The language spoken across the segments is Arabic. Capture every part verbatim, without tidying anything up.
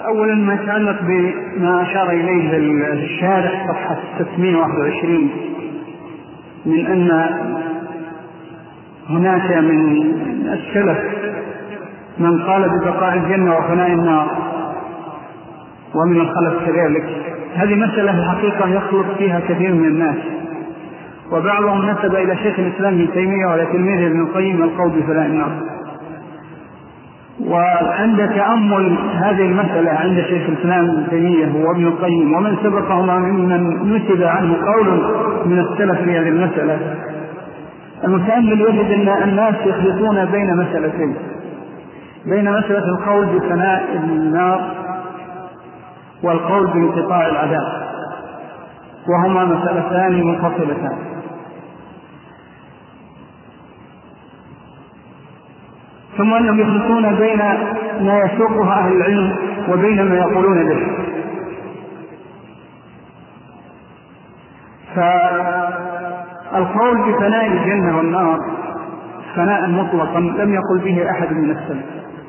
أولا ما يتعلق بما أشار إليه الشارح صفحة ستمائة وواحد وعشرين من أن هناك من السلف من قال ببقاء الجنة وفناء النار ومن الخلف كذلك. هذه مسألة الحقيقة يخلط فيها كثير من الناس، وبعضهم نسب إلى شيخ الإسلام ابن تيمية ولا تلميذه ابن القيم القول بفناء النار. وعند تأمل هذه المسألة عند شيخ الإسلام ابن تيمية وابن القيم ومن سبقهما ممن نسب عنه قول من السلف في هذه المسألة، المتأمل يجد أن الناس يخلطون بين مسألتين، بين مسألة القول بفناء النار والقول بانقطاع العذاب، وهما مسألتان منفصلتان. ثم أنهم يخلطون بين ما يسوقها أهل العلم وبين ما يقولون به. فالقول بفناء الجنة والنار فناء مطلقا لم يقل به أحد من السلف،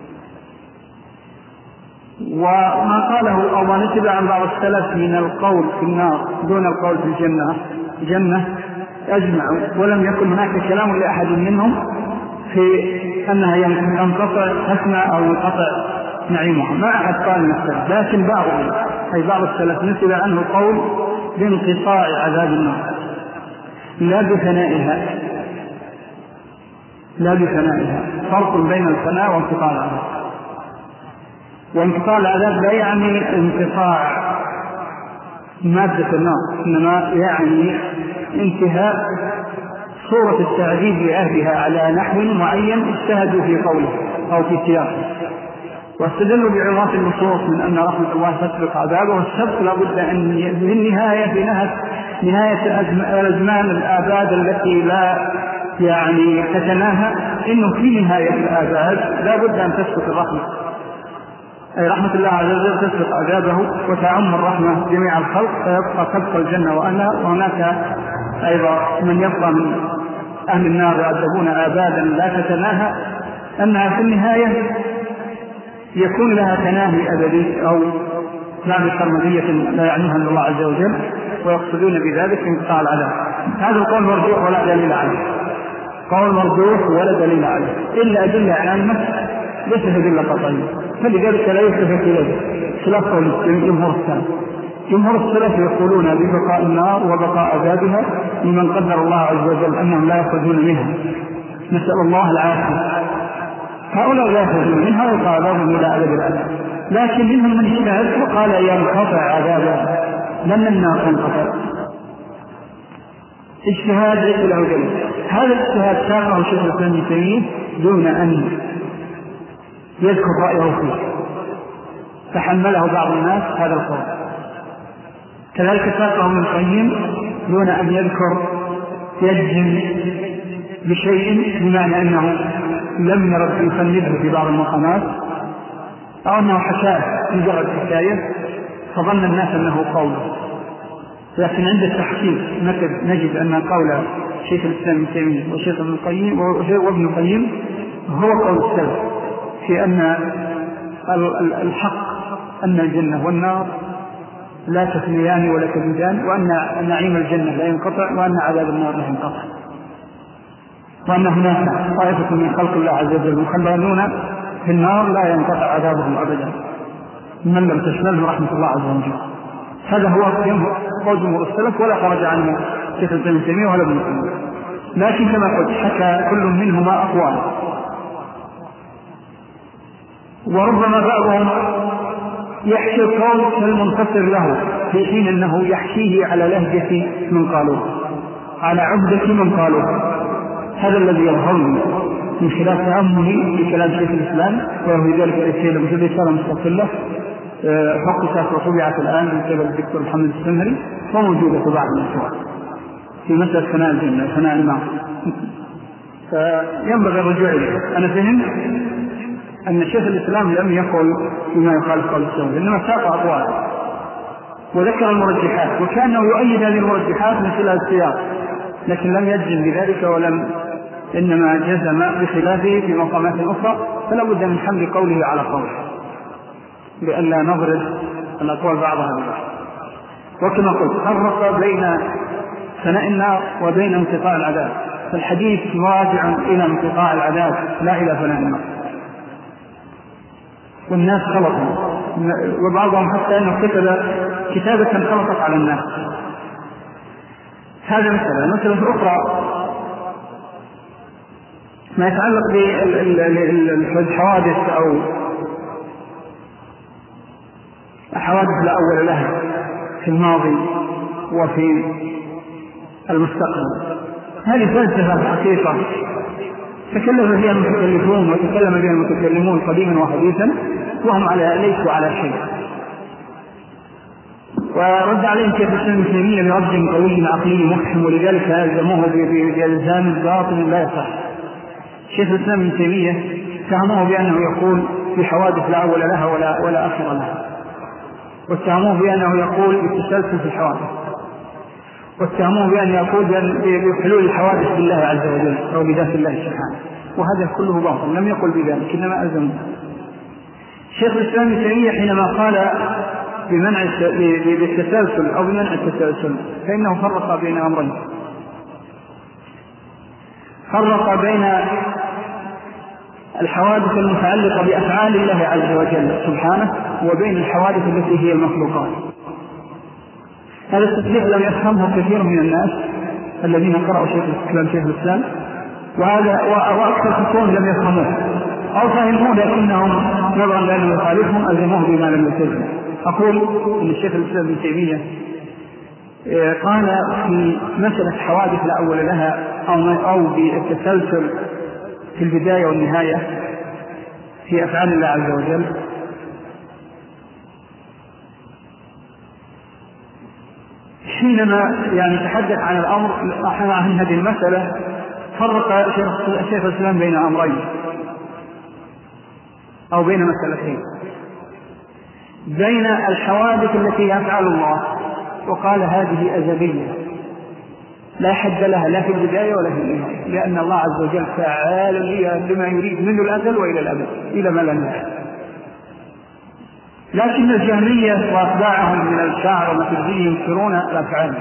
وما قاله أو ما نسب عن بعض السلف من القول في النار دون القول في الجنة جنة أجمعوا، ولم يكن هناك كلام لأحد منهم في أنها ينقطع حسنة أو ينقطع نعيمها، ما أحد قال من السلف، لكن بعضهم أي بعض السلف نسب عنه القول بانقطاع عذاب النار لا بفنائها، لا بفنائها. فرق بين الفناء وانقطاع العذاب. وانقطاع العذاب لا يعني انقطاع مادة النار، إنما يعني انتهاء صورة التعذيب لأهلها على نحو معين اجتهدوا في قوله أو في سياقه، واستدلوا بعظات النصوص من أن رحمة الله تسبق عذابه، والسبق لابد أن في النهاية في نهاية الأزمان الآباد التي لا يعني تتناهى، إنه في نهاية الآباد لابد أن تسبق الرحمة، أي رحمة الله عز وجل تسبق عذابه وتعم الرحمة جميع الخلق، فيبقى تبقى الجنة وأنا، وهناك أيضا من يبقى من أهل النار يعذبون آبادا لا تتناهى، أنها في النهاية يكون لها تناهي أبدي أو نعم سرمدية لا يعنيها الله عز وجل، ويقصدون بذلك انقطاع العذاب. هذا القول مرجوح ولا دليل عليه، قول مرجوح ولا دليل عليه إلا أدلة عامة ليس أدلة قطعية، فلذلك لا يلتفت إليه خلاف قول جمهور السلف. جمهور السلف يقولون ببقاء النار وبقاء عذابها لمن قدر الله عز وجل أنهم لا يخرجون منها، نسأل الله العافية. هؤلاء لا يخرجون منها ويبقى عذابهم إلى أبد الأبد، لكن منهم من اجتهد وقال ينقطع عذابها لأن النار تنقطع. اجتهاد ليس له دليل. هذا الاجتهاد ساقه شيخ الإسلام ابن تيمية دون أن يذكر رأيه فيه، تحمله بعض الناس هذا القول. كذلك ساقه ابن القيم دون أن يذكر يجزم بشيء بمعنى أنه لم يرد يفنده في بعض المقامات أو أنه حكاه مجرد حكاية فظن الناس أنه قوله، لكن عند التحقيق نجد أن قول شيخ الإسلام ابن تيمية وشيخ ابن القيم وابن القيم هو قول السلف في أن الحق أن الجنة والنار لا تثنيان ولا تبدان، وأن نعيم الجنة لا ينقطع وأن عذاب النار لا ينقطع، وأن هناك طائفة من خلق الله عز وجل مخلدون في النار لا ينقطع عذابهم أبدا من لم تشمله رحمة الله عز وجل. هذا هو قول جمهور السلف ولا خرج عنه شيخ الإسلام ابن تيمية ولا ابن القيم، لكن كما قلت حكى كل منهما أقوال، وربما بعضهم يحكي القول كالمنتصر له في حين أنه يحكيه على لهجة من قالوه، على عبدة من قالوه. هذا الذي يظهرني من خلال تأملي في كلام شيخ الإسلام، وفي ذلك الرسالة مثل رسالة مستقلة فقطت وطبعت الآن من قبل الدكتور محمد السمري وموجودة في بعض الأسواق في مسألة فناء الجنة فناء النار، فينبغي الرجوع إليه. أنا فهمت أن شيخ الإسلام لم يقل بما يخالف قول السمري، إنما ساق أقوال وذكر المرجحات، وكانه يؤيد هذه المرجحات من خلال السياق، لكن لم يجزم بذلك ولم إنما جزم بخلافه في مقامات أخرى، فلا بد من حمل قوله على قوله. لئلا نضرب الأقوال بعضها ببعض. وكما قلت فرق بين فناء النار وبين انقطاع العذاب، فالحديث راجع إلى انقطاع العذاب لا إلى فناء النار. والناس خلطوا، وبعضهم حتى أنه كتب كتابة خلطت على الناس. هذا مثلا. مثلا أخرى ما يتعلق بالحوادث أو الحوادث لا أول لها في الماضي وفي المستقبل، هذه فلسفة الحقيقة تكلم فيها المتكلمون وتكلم بها المتكلمون قديما وحديثا وهم على ليسوا على شيء. ورد عليهم شيخ الإسلام ابن تيمية برد قوي عقلي محكم، ولذلك ألزموه بإلزام باطل لا يصح. شيخ الإسلام ابن تيمية اتهموه بأنه يقول في حوادث لا أول لها ولا, ولا آخر لها، واتهموه بأنه يقول بالتسلسل في الحوادث، واتهموه بأن يقول بحلول الحوادث بالله عز وجل أو بذات الله سبحانه، وهذا كله باطل، لم يقل بذلك إنما ألزمه. شيخ الإسلام ابن تيمية حينما قال بمنع بالتسلسل أو بمنع التسلسل فإنه فرق بين أمرين، فرق بين الحوادث المتعلقة بأفعال الله عز وجل سبحانه وبين الحوادث التي هي المخلوقات. هذا التفريق لم يفهمه كثير من الناس الذين قرأوا شيخ الإسلام شيخ الإسلام، وهذا وأكثر كثير لم يفهموه أو فهموه لكنهم نظرا لأنه يخالفهم ألزموه بما لم يلتزم. أقول أن الشيخ الإسلام ابن تيمية قال في مسألة حوادث لا أول لها أو بالتسلسل في البداية والنهاية في أفعال الله عز وجل، حينما يعني تحدث عن الأمر عن هذه المسألة فرق شيخ الإسلام بين أمرين أو بين مسألتين، بين الحوادث التي يفعل الله وقال هذه أزلية لا حد لها لا في البداية ولا في النهاية، لأن الله عز وجل فعال لما يريد منذ الأزل وإلى الأبد إلى ما لا نهاية. لكن الجهمية وأتباعهم من الشاعر ومترجيه ينكرون الأفعال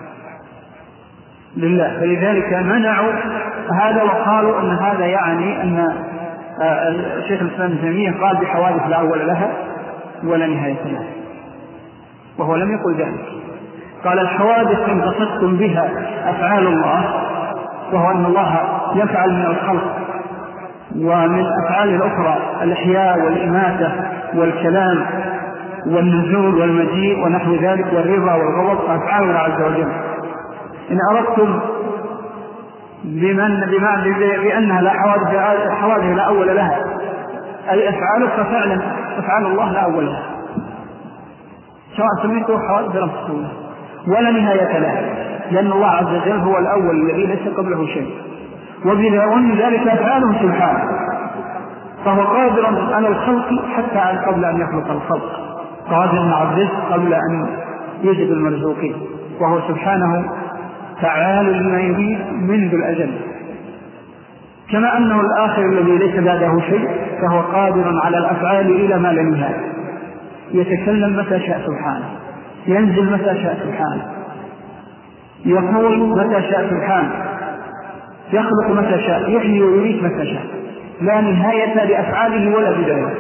لله، فلذلك منعوا هذا وقالوا أن هذا يعني أن الشيخ الإسلام ابن تيمية قال بحوادث لا أول لها ولا نهاية لها، وهو لم يقل ذلك. قال الحوادث إن قصدتم بها أفعال الله، وهو أن الله يفعل من الخلق ومن أفعال الأخرى الإحياء والإماتة والكلام والنزول والمجيء ونحو ذلك والرضا والغضب أفعال الله عز وجل. إن أردتم بمن بمعنى بأنها لا حوادث حوادث لا أول لها أي أفعال، ففعلا أفعال الله لا أول لها سواء سميته حوادث لم تكن ولا نهاية لها، لأن الله عز وجل هو الأول الذي ليس قبله شيء، وبذلك ذلك أفعاله سبحانه، فهو قادر على الخلق حتى قبل أن يخلق الخلق، قادر على الرزق قبل أن يجد المرزوقين، وهو سبحانه فعال لما يريد منذ الأجل. كما أنه الآخر الذي ليس بعده شيء فهو قادر على الأفعال إلى ما لا نهاية، يتكلم متى شاء سبحانه، ينزل متى شاء سبحانه، يقول متى شاء سبحانه، يخلق متى شاء، يحيي ويميت متى شاء، لا نهاية لأفعاله ولا بداية.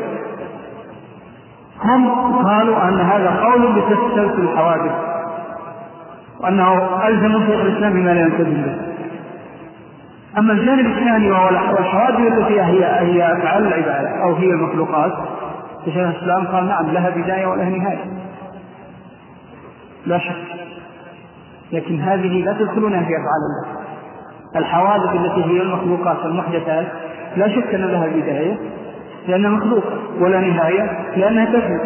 هم قالوا أن هذا قول بتسلسل الحوادث، وأنه ألزم شيخ الإسلام بما لا يلتزم به. أما الجانب الثاني وهو الحوادث التي هي هي أفعال العباد أو هي المخلوقات، شيخ الإسلام قال نعم لها بداية ولها نهاية لا شك، لكن هذه لا تدخلونها في أفعال الله. الحوادث التي هي المخلوقات المحدثات لا شك أن لها بداية لأنها مخلوقة، ولا نهاية لأنها تفنى.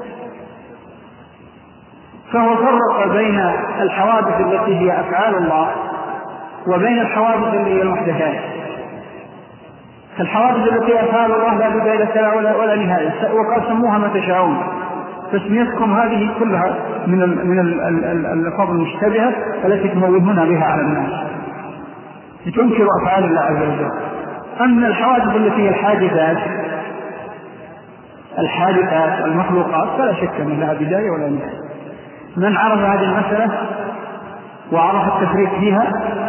فهو فرق بين الحوادث التي هي أفعال الله وبين الحوادث التي هي المحدثات. فالحوادث التي أفعال الله لا بداية لها ولا, ولا نهاية، وقد سموها ما تشاءون، تسميتكم هذه كلها من من الألفاظ المشتبهة التي تموهون بها على الناس لتنكر أفعال الله عز وجل. أما الحوادث التي هي الحادثات الحادثات المخلوقات فلا شك أن لها بداية ولا نهاية. من عرف هذه المسألة وعرف التفريق فيها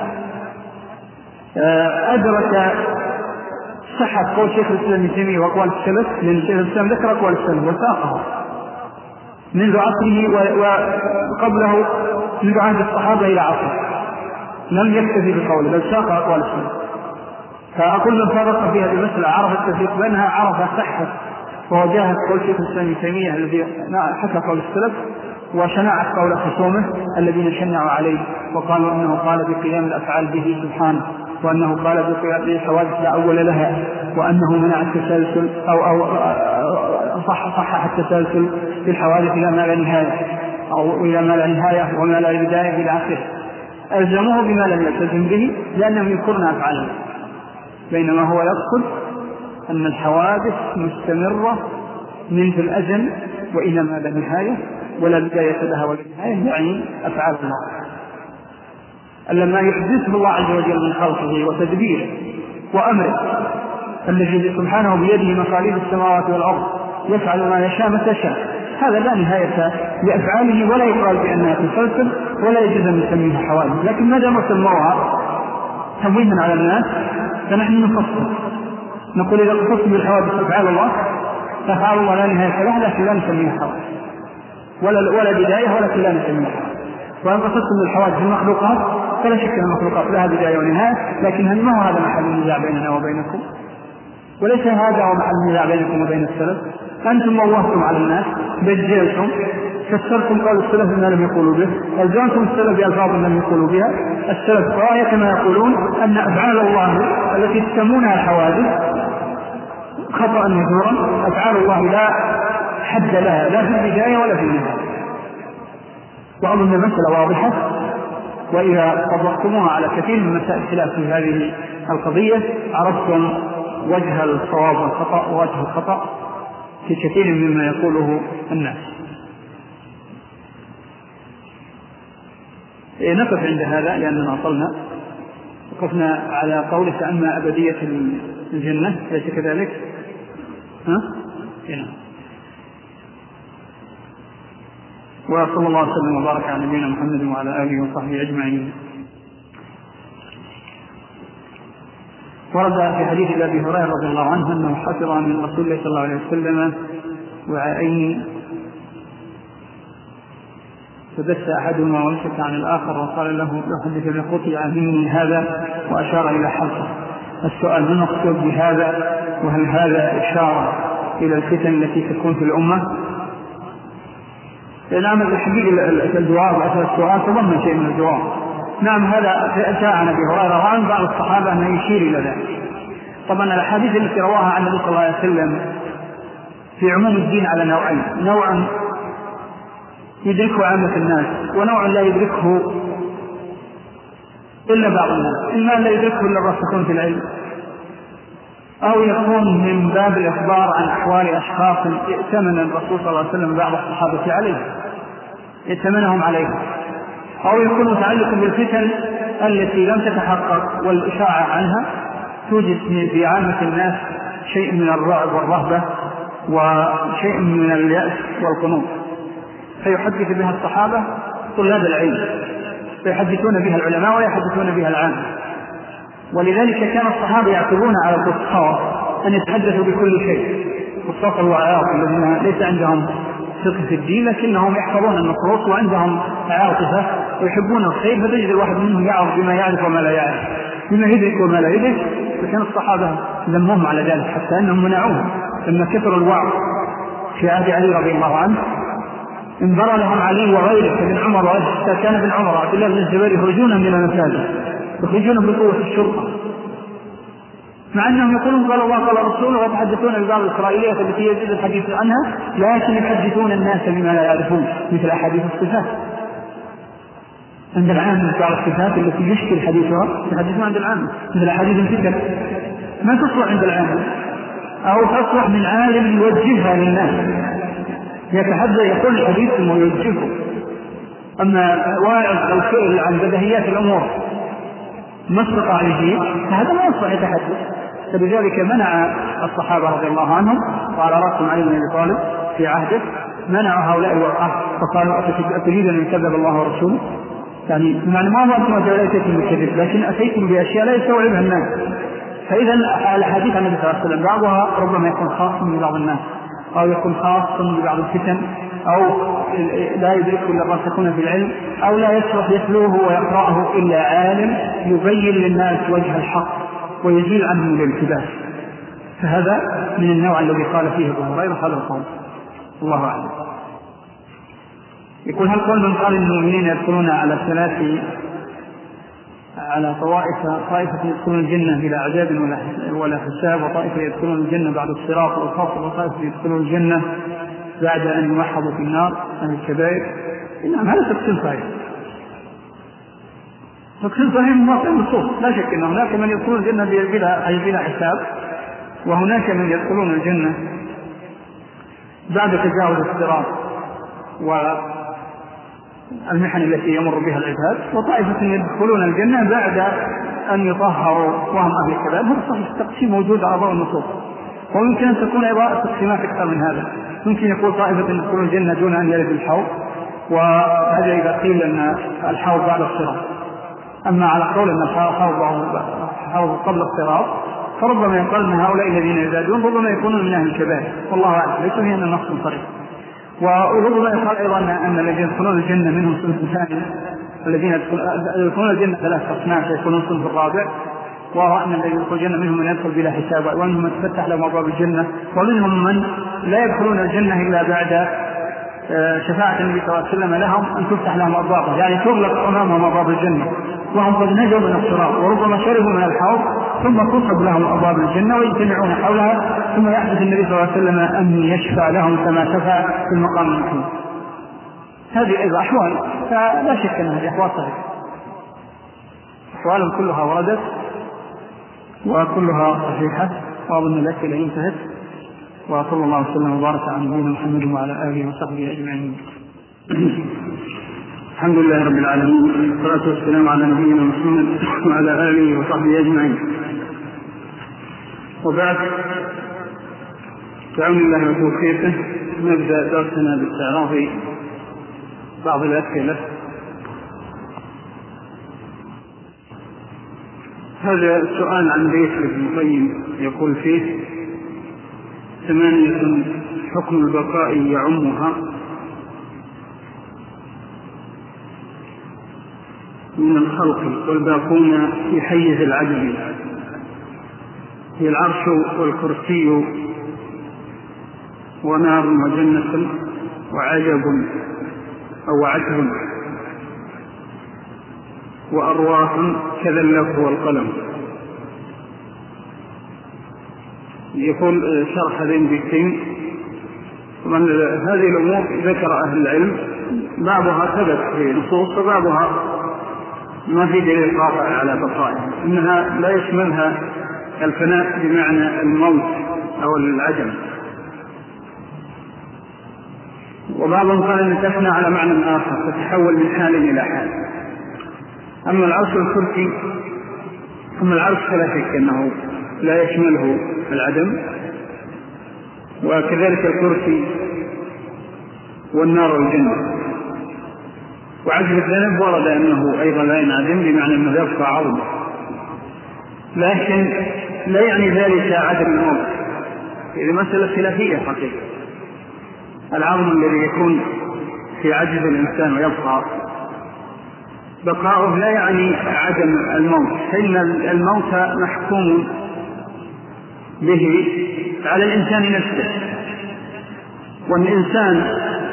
أدرك صحة قول شيخ الإسلام ابن تيمية وأقوال السلف، لأن شيخ الإسلام ذكر أقوال السلف وساقها منذ عصره وقبله منذ عهد الصحابة إلى عصره، لم يكتفي بقوله بل ساق أقوال السلف. فأقول من فرق في هذه المسألة عرف التفريق بينها عرف صحة ووجاهة قول شيخ الإسلام ابن تيمية الذي حكى قول السلف وشناعة قول خصومه الذين شنعوا عليه وقالوا أنه قال بقيام الأفعال به سبحانه، وأنه قال بقيام الحوادث لا أول لها، وأنه منع التسلسل أو, أو صح صحح التسلسل في الحوادث إلى ما لا نهاية أو إلى ما لا نهاية وما لا بداية إلى آخره. ألزموه بما لم يلتزم به لأنهم يذكرون أفعاله، بينما هو يقصد أن الحوادث مستمرة منذ الأزل وإلى ما لا نهاية ولا بداية لها ولا نهاية، يعني أفعال الله لما يحدثه الله عز وجل من خلقه وتدبيره وأمره الذي سبحانه بيده مقاليد السماوات والأرض يفعل ما يشاء متى شاء، هذا لا نهاية لأفعاله ولا يقال بأنها تسلسل ولا يجوز أن نسميها حوادث. لكن ما دام سموها تمويها على الناس فنحن نفصل نقول إذا قصصت بالحوادث أفعال الله فأفعال الله لا نهاية لها لكن لا نسميها حوادث ولا ولا بداية ولكن لا نسميها حوادث. وأن قصصتم بالحوادث المخلوقات فلا شك أن المخلوقات لها بداية ونهاية، لكن هل ما هو هذا محل النزاع بيننا وبينكم؟ وليس هذا هو محل النزاع بينكم وبين السلف. أنتم موهتم على الناس بجلتم فسرتم قول السلف بما لم يقولوا به، ألزمتم السلف بألفاظ لم يقولوا بها. السلف رأي كما يقولون أن أفعال الله التي تسمونها الحوادث خطأ مهجورا، أفعال الله لا حد لها لا في البداية ولا في النهاية. وأظن المسألة واضحة، وإذا طبقتموها على كثير من مسائل الخلاف في هذه القضية عرفتم وجه الصواب والخطأ ووجه الخطأ في كثير مما يقوله الناس. نقف عند هذا لأننا أطلنا، وقفنا على قولك أما أبدية الجنة ليس كذلك؟ ها؟ هنا. وصلى الله وسلم وبارك على نبينا محمد وعلى آله وصحبه أجمعين. ورد في حديث أبي هريرة رضي الله عنه أنه حفظ من رسول الله صلى الله عليه وسلم وعاءين فدس أحدهما ومسك عن الآخر وقال له يحدث بقطع مني هذا وأشار إلى حلقه. السؤال ما المقصود بهذا؟ وهل هذا إشارة إلى الفتن التي تكون في الأمة؟ نعم الحقيقة الجواب أثر السؤال تضمن شيء من الجواب. نعم هذا جاء عن أبي هريرة وعن بعض الصحابة أنه يشير إلى ذلك. طبعا الأحاديث التي رواها عن النبي صلى الله عليه وسلم في عموم الدين على نوعين، نوع يدركه عامة الناس ونوع لا يدركه إلا بعض الناس، إما لا يدركه إلا الراسخون في العلم، أو يكون من باب الإخبار عن أحوال أشخاص ائتمن الرسول صلى الله عليه وسلم بعض الصحابة عليه ائتمنهم عليه، أو يكون متعلق بالفتن التي لم تتحقق والإشاعة عنها توجد في عامة الناس شيء من الرعب والرهبة وشيء من اليأس والقنوط، فيحدث بها الصحابة طلاب العلم، فيحدثون بها العلماء ويحدثون بها العامة. ولذلك كان الصحابة يعتبرون على القصاص أن يتحدثوا بكل شيء، قصاص الوعاظ الذين ليس عندهم فقه في الدين لكنهم يحفظون النصوص وعندهم عاطفة ويحبون الخير، فتجد الواحد منهم يعرف بما يعرف وما لا يعرف، بما يدرك وما لا يدرك. فكان الصحابة ذمهم على ذلك حتى أنهم منعوهم لما كثر الوعظ في عهد علي رضي الله عنه، انبرى لهم علي وغيره كابن عمر وحتى كان ابن عمر عبد الله بن الزبير يخرجون من المساجد يخرجون بقوة الشرطة، مع أنهم يقولون قال الله قال رسوله ويتحدثون ببعض الإسرائيليات التي يجوز الحديث عنها، لكن يحدثون الناس بما لا يعرفون مثل أحاديث الصفات. عند العام بعض الصفات التي يشكل حديثها يحدثون عند العام مثل أحاديث الفتن ما تصلح عند العام، أو تصلح من عالم يوجهها للناس يتحدث يقول الحديث ويوجهه. أما واعظ أو سئل عن بديهيات الأمور ما استطاع يجيب فهذا ما يصلح يتحدث. فلذلك منع الصحابة رضي الله عنهم وعلى رأسهم علي بن أبي طالب في عهده، منع هؤلاء العهد فقالوا أتريد أن يكذب الله ورسوله؟ يعني بمعنى ما هو أنتم أتيتم بالكذب، لكن أتيتم بأشياء لا يستوعبها الناس. فإذا الحديث عن النبي صلى الله عليه وسلم بعضها ربما يكون خاص ببعض الناس، أو يكون خاص ببعض الفتن، أو لا يدركه إلا الراسخون في العلم، أو لا يصلح يتلوه ويقرأه إلا عالم يبين للناس وجه الحق ويزيل عنهم الالتباس. فهذا من النوع الذي قال فيه ابو هريرة هذا القول. الله أعلم. يقول هل قول من قال المؤمنين يدخلون على ثلاث على طوائف، طائفة يدخلون الجنة بلا عذاب ولا ولا حساب، وطائفة يدخلون الجنة بعد الصراط والخوف، وطائفة يدخلون الجنة بعد أن يمحضوا في النار عن الكبائر؟ نعم، هذا تقسيم صحيح، تقسيم صحيح من واقع النصوص. لا شك أن هناك من يدخلون الجنة بلا بلا حساب، وهناك من يدخلون الجنة بعد تجاوز الصراط والمحن التي يمر بها العباد، وطائفة يدخلون الجنة بعد أن يطهروا وهم أهل الكبائر. هذا صحيح، التقسيم موجود على ضوء النصوص، ويمكن أن تكون أيضا تقسيمات أكثر من هذا. ممكن يقول طائفة يدخلون الجنة دون أن يرد الحوض، وهذا إذا قيل أن الحوض بعد الصراط. أما على قول أن الحوض قبل الصراط فربما يقال أن هؤلاء الذين يزادون ربما يكونون من أهل الكبائر، والله أعلم، ليس هي أن النص صريح. وربما يقال أيضا أن الذين يدخلون الجنة منهم صنف ثاني، الذين يدخلون الجنة ثلاث أصناف يكونون صنف الرابع، وهو أن الذين يدخل الجنة منهم من يدخل بلا حساب، ومنهم من تفتح لهم أبواب الجنة، ومنهم من لا يدخلون الجنة إلا بعد شفاعة النبي صلى الله عليه وسلم لهم أن تفتح لهم أبوابها، يعني تغلق أمامهم أبواب الجنة وهم قد نجوا من الصراط، وربما شربوا من الحوض ثم تصب لهم أبواب الجنة ويجتمعون حولها، ثم يحدث النبي صلى الله عليه وسلم أن يشفع لهم كما شفع في المقام المحمود. هذه أيضا أحوال، فلا شك أن هذه أحوال صحيحة، أحوال كلها وردت وكلها صحيحة، وأظن الأسئلة انتهت، وصلى الله وسلم وبارك على نبينا محمد وعلى آله وصحبه أجمعين. الحمد لله رب العالمين، والصلاة والسلام على نبينا محمد وعلى آله وصحبه أجمعين. وبعد، بعون الله وتوفيقه نبدأ درسنا باستعراض بعض الأسئلة. هذا السؤال عن بيت ابن القيم يقول فيه: ثمانية حكم البقاء يعمها من الخلق والباقون في حيز العدل، هي العرش والكرسي ونار وجنة وعجب أو عجب وأرواح كذا اللوح والقلم. يقول شرح هذين البيتين: ومن هذه الأمور ذكر أهل العلم بعضها ثبت في نصوص، وبعضها ما في دليل قاطع على بقائها، إنها لا يشملها الفناء بمعنى الموت أو العدم. وبعضهم قال أن تفنى على معنى آخر، تتحول من حال إلى حال. أما العرش والكرسي، أما العرش فلا شك أنه لا يشمله العدم، وكذلك الكرسي والنار والجنة. وعجب الذنب ورد أنه أيضا لا ينعدم بمعنى أنه يبقى عرض، لكن لا يعني ذلك عدم الموت. هذه مسألة خلافية حقيقة. العظم الذي يكون في عجز الإنسان ويبقى بقاؤه لا يعني عدم الموت، فإن الموت محكوم به على الإنسان نفسه، والإنسان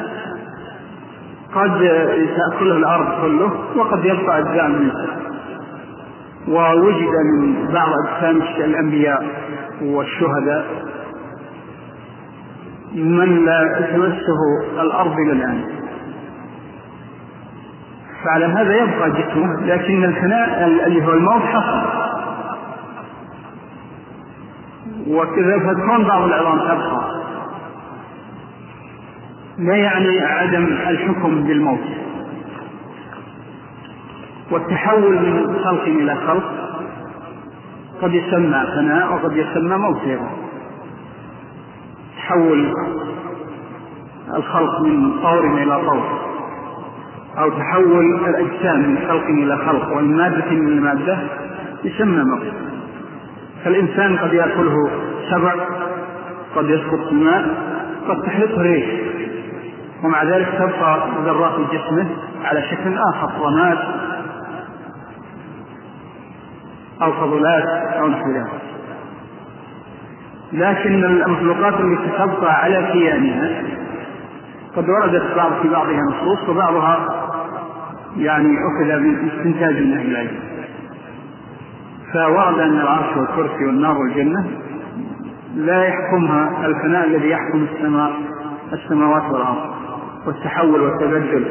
قد تأكله الأرض كله وقد يبقى أجزاء منه. ووجد من بعض أجسام الأنبياء والشهداء من لا تمسه الأرض إلى الآن، فعلى هذا يبقى جسمه، لكن الفناء اللي هو الموت حصل. وكذا فتكون بعض العظام تبقى، لا يعني عدم الحكم بالموت. والتحول من خلق إلى خلق قد يسمى فناء وقد يسمى موت. تحول الخلق من طور إلى طور، أو تحول الأجسام من خلق إلى خلق ومن مادة إلى مادة، يسمى مغص. فالإنسان قد يأكله سبع، قد يسقط في الماء، قد تحرقه ريح، ومع ذلك تبقى ذرات جسمه على شكل آخر، رماد أو فضلات أو نحو ذلك. لكن المخلوقات التي تبقى على كيانها قد وردت بعض في بعضها نصوص، وبعضها يعني أخذ من استنتاج من أهل العلم. فورد أن العرش والكرسي والنار والجنة لا يحكمها الفناء الذي يحكم السماء السماوات والأرض والتحول والتبدل،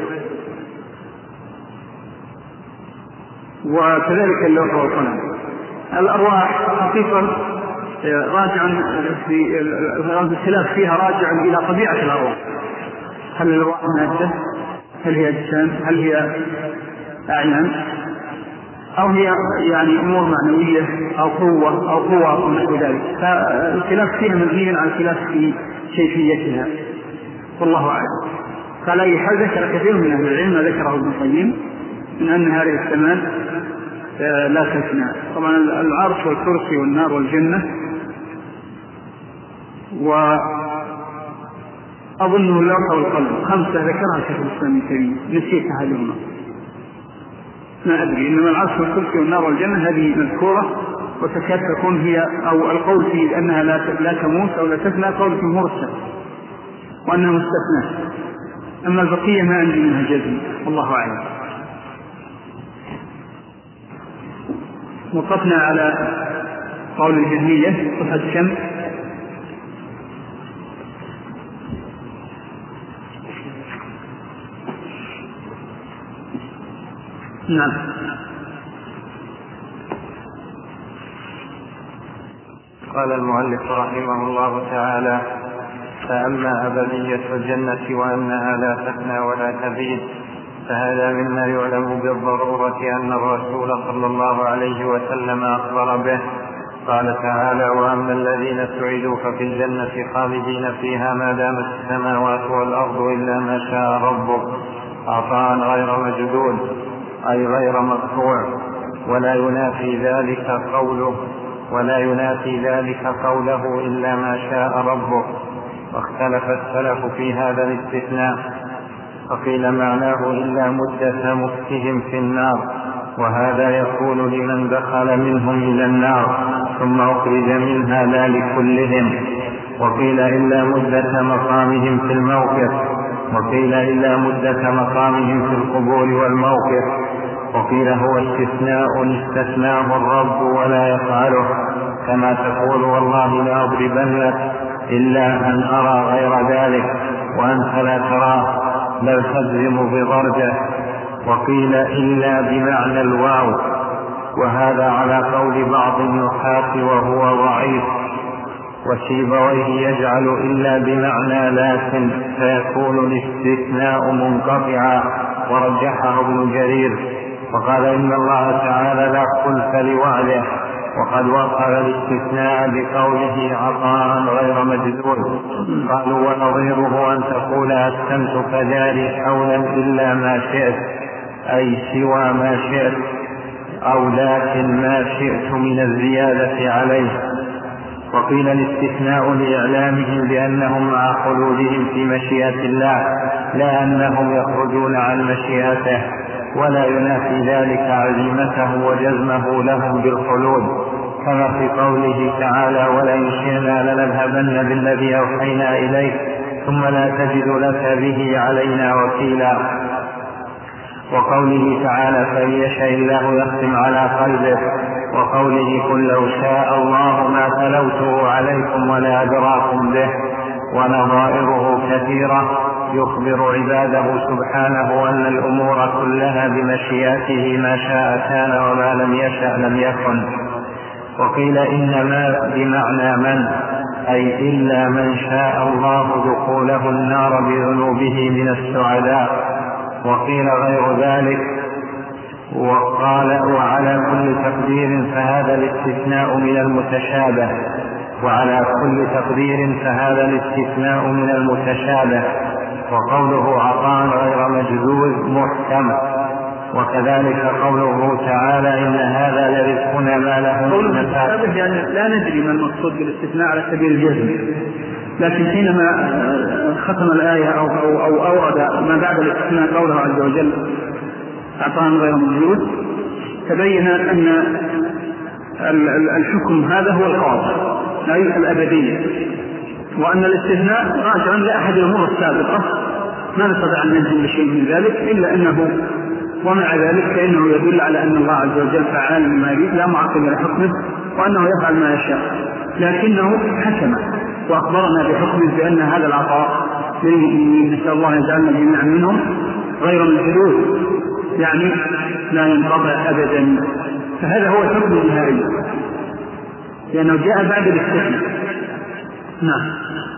وكذلك اللوح والقلم. الأرواح حقيقة راجع في الخلاف فيها راجع إلى طبيعة الأرواح. هل الأرواح مادة؟ هل هي أجسام؟ هل هي أعيان؟ أو هي يعني أمور معنوية أو قوة أو قوة ونحو ذلك. فالخلاف فيها مبني على الخلاف في كيفيتها، والله أعلم. فلا يحل ذكر كثير من أهل العلم ذكره ابن القيم من أن هذه الثمان لا تفنى. طبعا العرش والكرسي والنار والجنة، وأظنه اللوح والقلم، خمسة ذكرها شيخ الإسلام ابن تيمية، نسيت هذهما ما أدري. إنما العرش والكرسي والنار والجنة هذه مذكورة، وتكاد تكون هي أو القول في أنها لا تموت أو لا تفنى قول جمهور السلف وأنها مستثناة. أما البقية ما عندي منها جزم، والله أعلم. وقفنا على قول الجهمية صفة كم؟ نعم. قال المؤلف رحمه الله تعالى: فأما أبدية الجنة وأنها لا تفنى ولا تبيد، فهذا مما يعلم بالضرورة أن الرسول صلى الله عليه وسلم أخبر به. قال تعالى: وأما الذين سعدوا ففي الجنة خالدين فيها ما دامت السماوات والأرض إلا ما شاء ربك عطاء غير مجدود، أي غير مقطوع. ولا ينافي ذلك قوله ولا ينافي ذلك قوله إلا ما شاء ربك. واختلف السلف في هذا الاستثناء، فقيل معناه إلا مدة مكثهم في النار، وهذا يكون لمن دخل منهم إلى النار ثم أخرج منها لا لكلهم. وقيل إلا مدة مقامهم في الموقف، وقيل إلا مدة مقامهم في القبور والموقف. وقيل هو استثناء استثناه الرب ولا يفعله، كما تقول: والله لا أضربنك إلا أن أرى غير ذلك وأنت لا تراه، بل تجزم بضربه. وقيل إلا بمعنى الواو، وهذا على قول بعض النحاة وهو ضعيف. وسيبويه يجعل إلا بمعنى لكن، فيكون الاستثناء منقطعا، ورجحه ابن جرير. وقال: إن الله تعالى لا خلف لوعده، وقد وصل الاستثناء بقوله عطاء غير مجدود. قالوا: ونظيره أن تقول أسكنتك داري حولا إلا ما شئت، أي سوى ما شئت، أو لكن ما شئت من الزيادة عليه. وقيل الاستثناء لإعلامهم بأنهم مع خلودهم في مشيئة الله، لا أنهم يخرجون عن مشيئته، ولا ينافي ذلك عزيمته وجزمه لهم بالخلود، كما في قوله تعالى: ولئن شئنا لنذهبن بالذي أوحينا إليك ثم لا تجد لك به علينا وكيلا. وقوله تعالى: فإن يشاء الله يختم على قلبه. وقوله: قل لو شاء الله ما تلوته عليكم ولا أدراكم به. ونظائره كثيرة يخبر عباده سبحانه أن الأمور كلها بمشيئته، ما شاء كان وما لم يشأ لم يكن. وقيل إنما بمعنى من، أي إلا من شاء الله دخوله النار بذنوبه من السعداء. وقيل غير ذلك. وقال: وعلى كل تقدير فهذا الاستثناء من المتشابه، وعلى كل تقدير فهذا الاستثناء من المتشابه، وقوله عطاء غير مجذوذ محكم. وكذلك قوله تعالى إن هذا لرزقنا ما له من نفاد. يعني لا ندري ما المقصود بالاستثناء على سبيل الجزم، لكن حينما ختم الآية أو, أو, أو أورد ما بعد الاستثناء قوله عز وجل عطاء غير مجذوذ تبين أن الحكم هذا هو الخاص لا يمكن الأبدية، وأن الاستثناء راجع لأحد الأمور السابقة ما نستطيع أن ننزل بشيء من ذلك، إلا أنه ومع ذلك فإنه يدل على أن الله عز وجل فعال لما يريد لا معقب لحكمه، وأنه يفعل ما يشاء، لكنه حكم وأخبرنا بحكمه بأن هذا العطاء للمؤمنين نسأل الله يجعلنا جميعا منهم غير مجذوذ، يعني لا ينقطع أبدا. فهذا هو الحكم النهائي لأنه جاء بعد الاستثناء. نعم.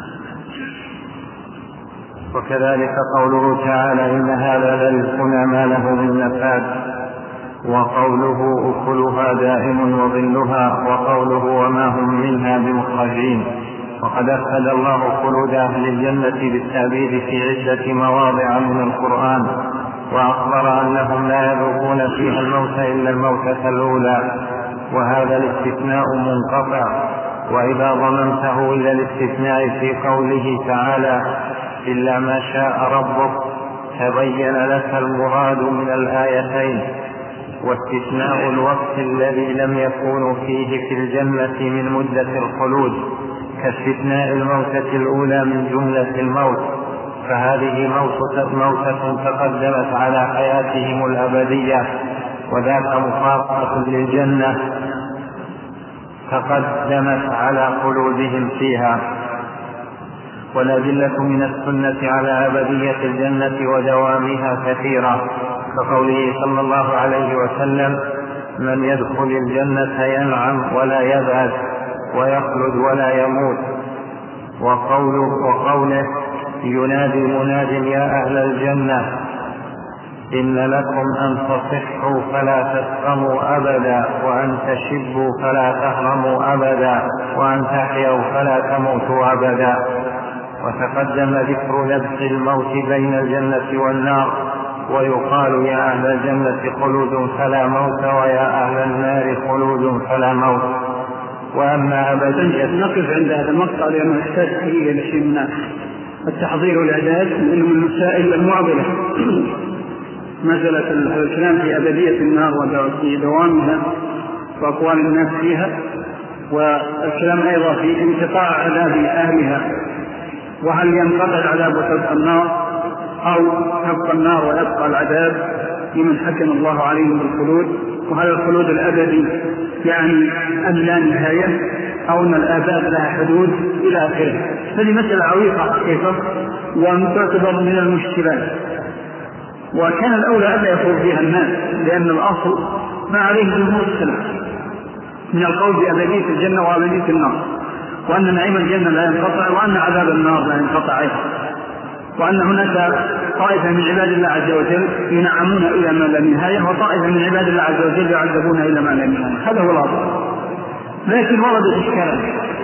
وكذلك قوله تعالى إن هذا لرزقنا ما له من نفاد، وقوله أكلها دائم وظلها، وقوله وما هم منها بمخرجين. وقد أفسد الله خلود أهل الجنة بالتأبيد في عدة مواضع من القرآن، وأخبر أنهم لا يذوقون فيها الموت إلا الموتة الأولى، وهذا الاستثناء منقطع. وإذا ضممته إلى الاستثناء في قوله تعالى إلا ما شاء ربك تبين لك المراد من الآيتين، واستثناء الوقت الذي لم يكونوا فيه في الجنة من مدة الخلود كاستثناء الموتة الأولى من جملة الموت، فهذه موتة تقدمت على حياتهم الأبدية، وذاك مفارقة للجنة تقدمت على خلودهم فيها. والأدلة من السنة على أبدية الجنة ودوامها كثيرة، كقوله صلى الله عليه وسلم من يدخل الجنة ينعم ولا يبعث ويخلد ولا يموت، وقوله, وقوله ينادي مناد يا أهل الجنة إن لكم أن تصحوا فلا تسقموا أبدا، وأن تشبوا فلا تهرموا أبدا، وأن تحيوا فلا تموتوا أبدا. وتقدم ذكر لبس الموت بين الجنة والنار، ويقال يا أهل الجنة خلود فلا موت، ويا أهل النار خلود فلا موت. وأما أبدية نقف عند هذا المقطع لأنه يحتاج فيه إلى شيء من التحضير والإعداد من المسائل المعضلة. مسألة الكلام في أبدية النار وفي دوامها وأقوال الناس فيها، والكلام أيضا في انقطاع عذاب أهلها، وهل ينقطع العذاب وتبقى النار أو تبقى النار ويبقى العذاب لمن حكم الله عليهم بالخلود، وهل الخلود الأبدي يعني أم لا نهاية أو أن الآباد لها حدود إلى آخره. هذه مسألة عويصة حقيقة وتعتبر من المشكلات، وكان الأولى ألا يخوض فيها الناس، لأن الأصل ما عليه جمهور السلف من القول بأبدية الجنة وأبدية النار، وأن نعيم الجنة لا ينقطع، وأن عذاب النار لا ينقطع أيضا، وأن هناك طائفة من عباد الله عز وجل ينعمون إلى ما لا نهاية، وطائفة من عباد الله عز وجل يعذبون إلى ما لا نهاية. هذا هو الأصل. لكن وردت إشكالات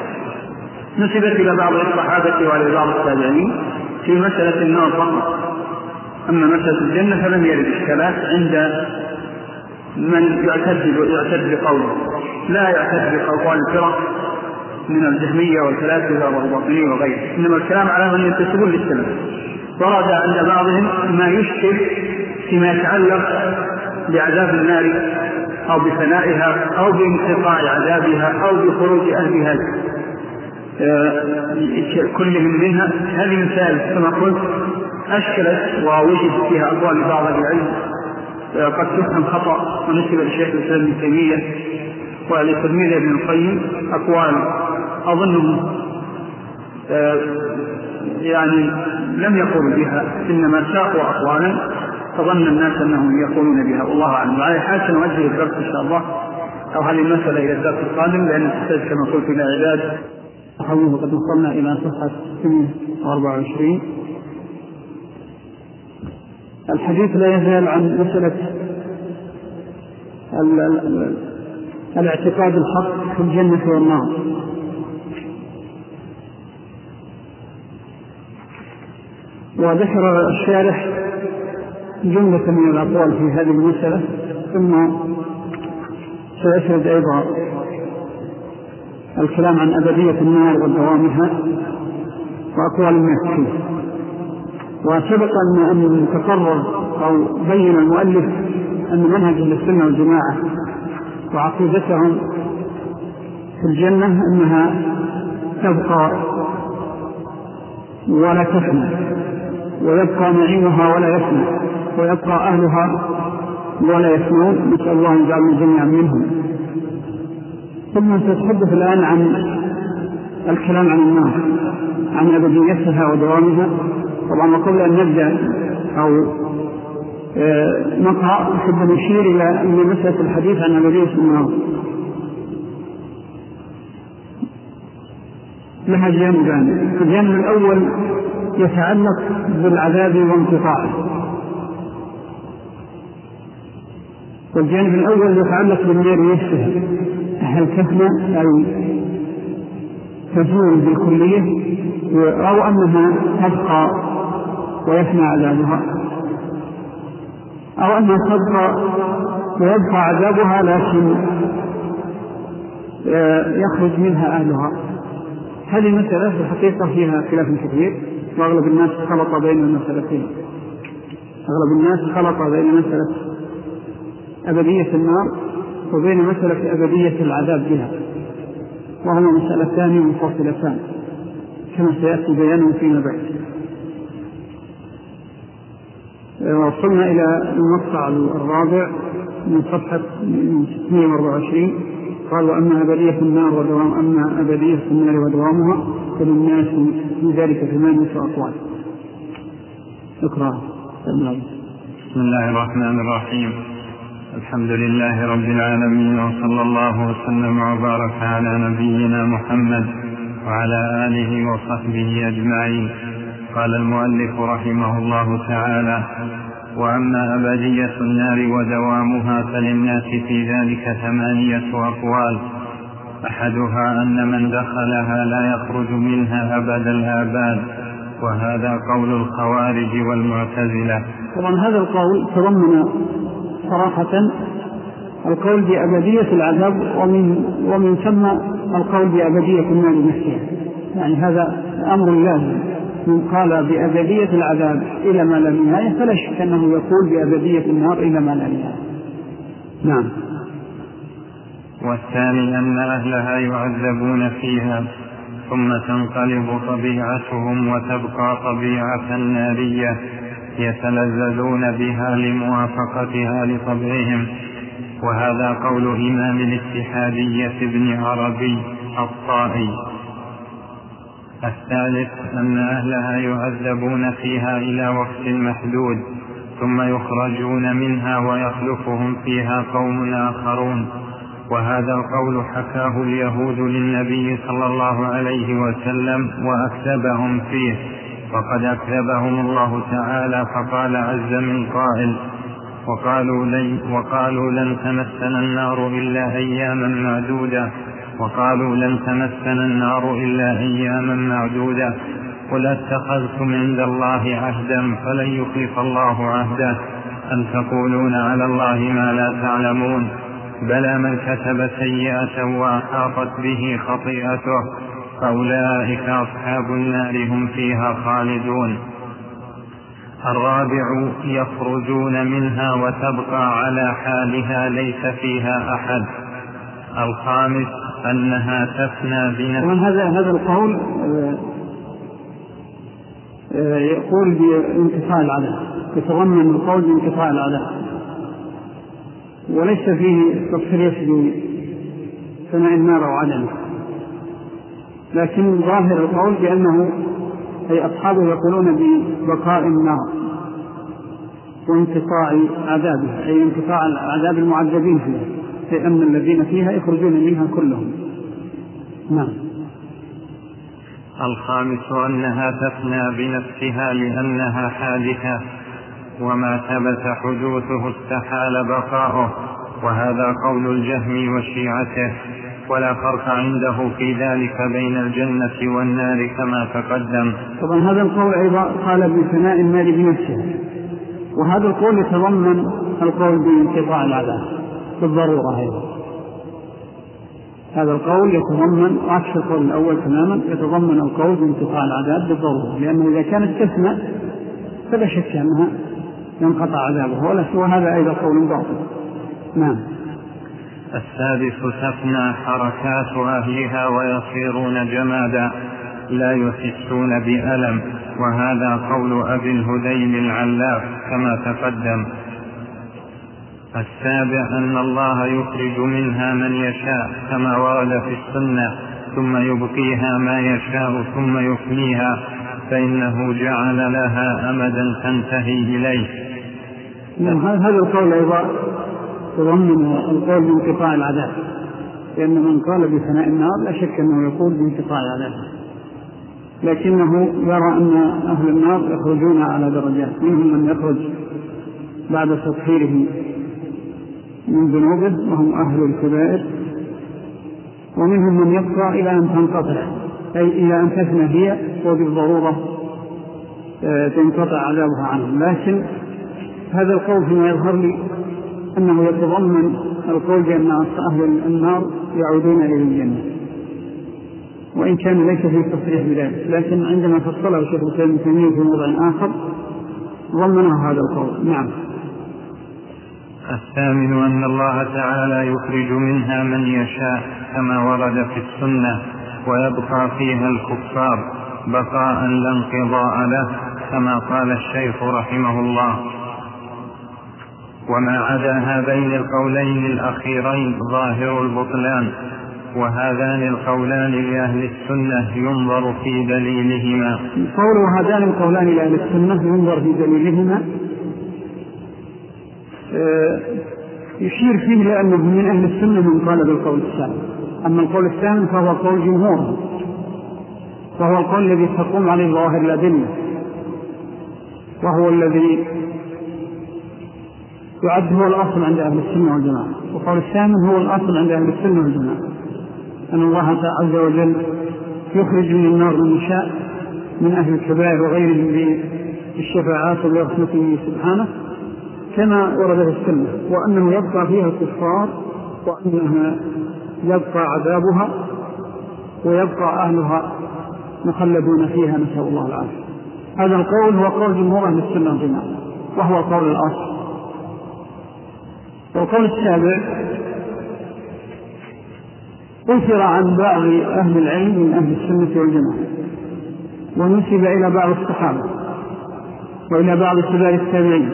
نسبت إلى بعض الصحابة وإلى بعض التابعين في مسألة النار فقط، أما مسألة الجنة فلم يرد إشكالات عند من يعتد يعتد بقوله، لا يعتد بقول الفرق من الجهمية والفلاسفة والباطنية وغيره، إنما الكلام على من ينتسبون للسلف. ورد عند بعضهم ما يشكل فيما يتعلق بعذاب النار أو بفنائها أو بانقطاع عذابها أو بخروج أهلها كلهم منها. هذه مثال كما قلت أشكلت ووجد فيها أقوال بعض العلم قد تفهم خطأ، ونسب للشيخ الإسلام ابن تيمية ولتلميذه ابن القيم أقوال أظنهم يعني لم يقولوا بها، إنما ساقوا أقوالا فظن الناس أنهم يقولون بها، والله أعلم. على حال سنوجه الدرس إن شاء الله أو هذه المسألة إلى الدرس القادم، لأن تحتاج كما قلت إلى إعداد. حوله قد وصلنا إلى صفحة ستمائة وأربعة وعشرين. الحديث لا يزال عن مسألة الاعتقاد الحق في الجنة والنار، وذكر الشارح جملة من الأقوال في هذه المسألة، ثم سيسرد أيضا الكلام عن أبدية النار ودوامها وأقوال الناس فيه. وسبق أن تقرر أو بين المؤلف أن منهج السنة والجماعة وعقيدتهم في الجنة أنها تبقى ولا تفنى، ويبقى نعيمها ولا يفنى، ويبقى أهلها ولا يفنون، نسأل الله أن يجعلنا جميعا منهم. ثم سأتحدث الآن عن الكلام عن النار، عن أبديتها ودوامها. طبعا وقبل أن نبدأ أو نقرأ نحب نشير إلى أن مسألة الحديث عن أبدية النار لها جانبان. الجانب الأول يتعلق بالعذاب وانقطاعه، والجانب الأول يتعلق بالنار نفسها، هل تفنى أو تزول بالكلية أو أنها تبقى ويفنى عذابها، أو أنها تبقى ويبقى عذابها لكن يخرج منها أهلها. هذه المسألة في الحقيقة فيها خلاف كثير، وأغلب الناس خلط بين المسألتين. أغلب الناس خلط بين مسألة أبدية النار وبين مسألة أبدية العذاب بها، وهما مسألتان منفصلتان كما سيأتي بيانه فيما بعد. وصلنا إلى المقطع الرابع من صفحة ستمائة وأربعة وعشرين. قال: وأما أبدية النار ودوام أما أبدية النار ودوامها فللناس في ذلك ثمانية أقوال. اقرأ. بسم الله الرحمن الرحيم. الحمد لله رب العالمين، وصلى الله وسلم وبارك على نبينا محمد وعلى آله وصحبه أجمعين. قال المؤلف رحمه الله تعالى: وأما أبدية النار ودوامها فللناس في ذلك ثمانية أقوال. أحدها أن من دخلها لا يخرج منها أبد الآباد، وهذا قول الخوارج والمعتزلة. طبعا هذا القول تضمن صراحة القول بأبدية العذاب، ومن, ومن ثم القول بأبدية النار نفسها. يعني هذا أمر لازم، من قال بأبدية العذاب إلى ما لا نهاية فلا شك أنه يقول بأبدية النار إلى ما لا نهاية. نعم. والثاني أن أهلها يعذبون فيها ثم تنقلب طبيعتهم وتبقى طبيعة نارية يتلذذون بها لموافقتها لطبعهم، وهذا قول إمام الاتحادية ابن عربي الطائي. الثالث أن أهلها يعذبون فيها إلى وقت محدود ثم يخرجون منها ويخلفهم فيها قوم آخرون، وهذا القول حكاه اليهود للنبي صلى الله عليه وسلم وأكذبهم فيه، وقد أكذبهم الله تعالى فقال عز من قائل: وقالوا لن, وقالوا لن تمسنا النار إلا أياما معدودة وقالوا لن تمسنا النار إلا أياما معدودة قل اتخذتم عند الله عهدا فلن يخلف الله عهده أن تقولون على الله ما لا تعلمون بلى من كتب سيئة وأحاطت به خطيئته فأولئك أصحاب النار هم فيها خالدون. الرابع يخرجون منها وتبقى على حالها ليس فيها أحد. الخامس أنها تفنى بنفسها. هذا هذا القول يقول بانقطاع العذاب، يتضمن القول بانقطاع العذاب، وليس فيه تصريح بفناء النار وعدمه، لكن ظاهر القول بأنه أي أصحابه يقولون ببقاء النار وانقطاع عذابها، أي انقطاع عذاب المعذبين فيها، لأن الذين فيها يخرجون منها كلهم. نعم. الخامس أنها تفنى بنفسها لأنها حادثة، وما ثبت حدوثه استحال بقاؤه، وهذا قول الجهم وشيعته. ولا فرق عنده في ذلك بين الجنة والنار كما تقدم. طبعا هذا القول أيضا قال بفناء النار بنفسه، وهذا القول يتضمن القول بانقطاع العذاب بالضرورة. أيضا هذا القول يتضمن عكس القول الأول تماما، يتضمن القول بانقطاع العذاب بالضرورة، لأنه إذا كان استثنى فلا شك أنها ينقطع عذابه، ولا سوى هذا أيضا قول باطل. نعم. السادس تفنى حركات أهلها ويصيرون جمادا لا يحسون بألم، وهذا قول أبي الهذيل العلاف كما تقدم. السابع أن الله يخرج منها من يشاء كما ورد في السنة، ثم يبقيها ما يشاء ثم يفنيها، فإنه جعل لها أمدا تنتهي إليه. هذا القول أيضا تضمن القول بانقطاع العذاب، لأن من قال بفناء النار لا شك أنه يقول بانقطاع العذاب، لكنه يرى أن أهل النار يخرجون على درجات، منهم من يخرج بعد تطهيره من ذنوبه وهم أهل الكبائر، ومنهم من يبقى إلى أن تنقطع، أي إلى أن تفنى هي وبالضرورة تنقطع عذابها عنهم. لكن هذا القول فيما يظهر لي أنه يتضمن القول بأن أهل النار يعودون إلى الجنة، وإن كان ليس في تصريح بذلك، لكن عندما فصله الشيخ ابن تيمية في موضع آخر ضمنه هذا القول. نعم. الثامن أن الله تعالى يخرج منها من يشاء كما ورد في السنة، ويبقى فيها الكفار بقاء لا انقضاء له كما قال الشيخ رحمه الله. وما عدا هذين القولين الأخيرين ظاهر البطلان، وهذان القولان لأهل السنة ينظر في دليلهما. قوله هذان القولان لأهل السنة ينظر في دليلهما يشير فيه لأنه من أهل السنة من قال بالقول الثاني. أما القول الثاني فهو قول جمهور، وهو القول الذي تقوم عليه ظواهر الأدلة، وهو الذي يعد هو الأصل عند أهل السنة والجماعة. وقول الثامن هو الأصل عند أهل السنة والجماعة، أن الله عز وجل يخرج من النار من يشاء من أهل الكبائر وغيرهم بالشفاعات وبرحمته سبحانه كما ورد في السنة، وأنه يبقى فيها الكفار، وأنها يبقى عذابها ويبقى أهلها مخلدون فيها، نسأل الله العافية. هذا القول هو قول جمهور أهل السنة والجماعة، وهو قول الأصل. والقول السابع أثر عن بعض أهل العلم من أهل السنة والجماعة، ونسب إلى بعض الصحابة وإلى بعض كبار التابعين،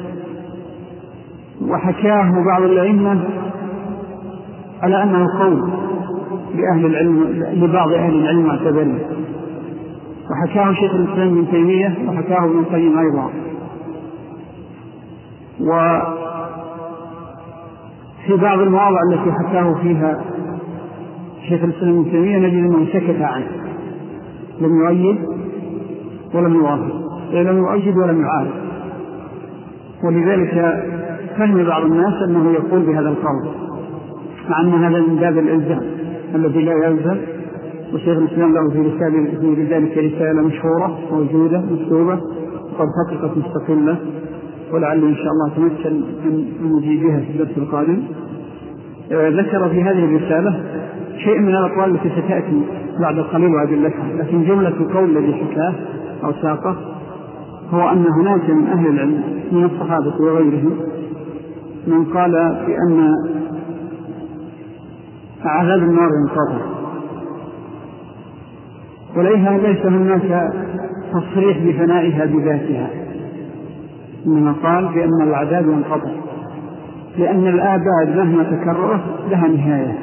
وحكاه بعض الأئمة على أنه قول لأهل العلم لبعض أهل العلم معتبرين، وحكاه شيخ الإسلام ابن تيمية وحكاه ابن القيم أيضا. وفي بعض المواضع التي حكاه فيها شيخ الإسلام ابن تيمية نجد أنه سكت عنه، لم يؤيد ولم يوافق، لم يؤيد ولم يعارض، ولذلك فهم بعض الناس أنه يقول بهذا القول، مع أن هذا من باب الإلزام الذي لا يلزم. وشيخ الإسلام له في رسالة في ذلك رسالة مشهورة موجودة مكتوبة وقد حققت مستقلة، ولعل إن شاء الله تمثل من نجيبها في الدرس القادم. ذكر في هذه الرسالة شيء من الأقوال التي ستأتي بعد قليل وأدلتها، لكن جملة القول الذي حكاه أو ساقه هو أن هناك من أهل العلم من الصحابة وغيرهم من قال بأن عذاب النار ينقطع، وليها ليس هناك تصريح بفنائها بذاتها، إنما قال بأن العذاب ينقطع، لأن الآباد مهما تكررت لها نهاية،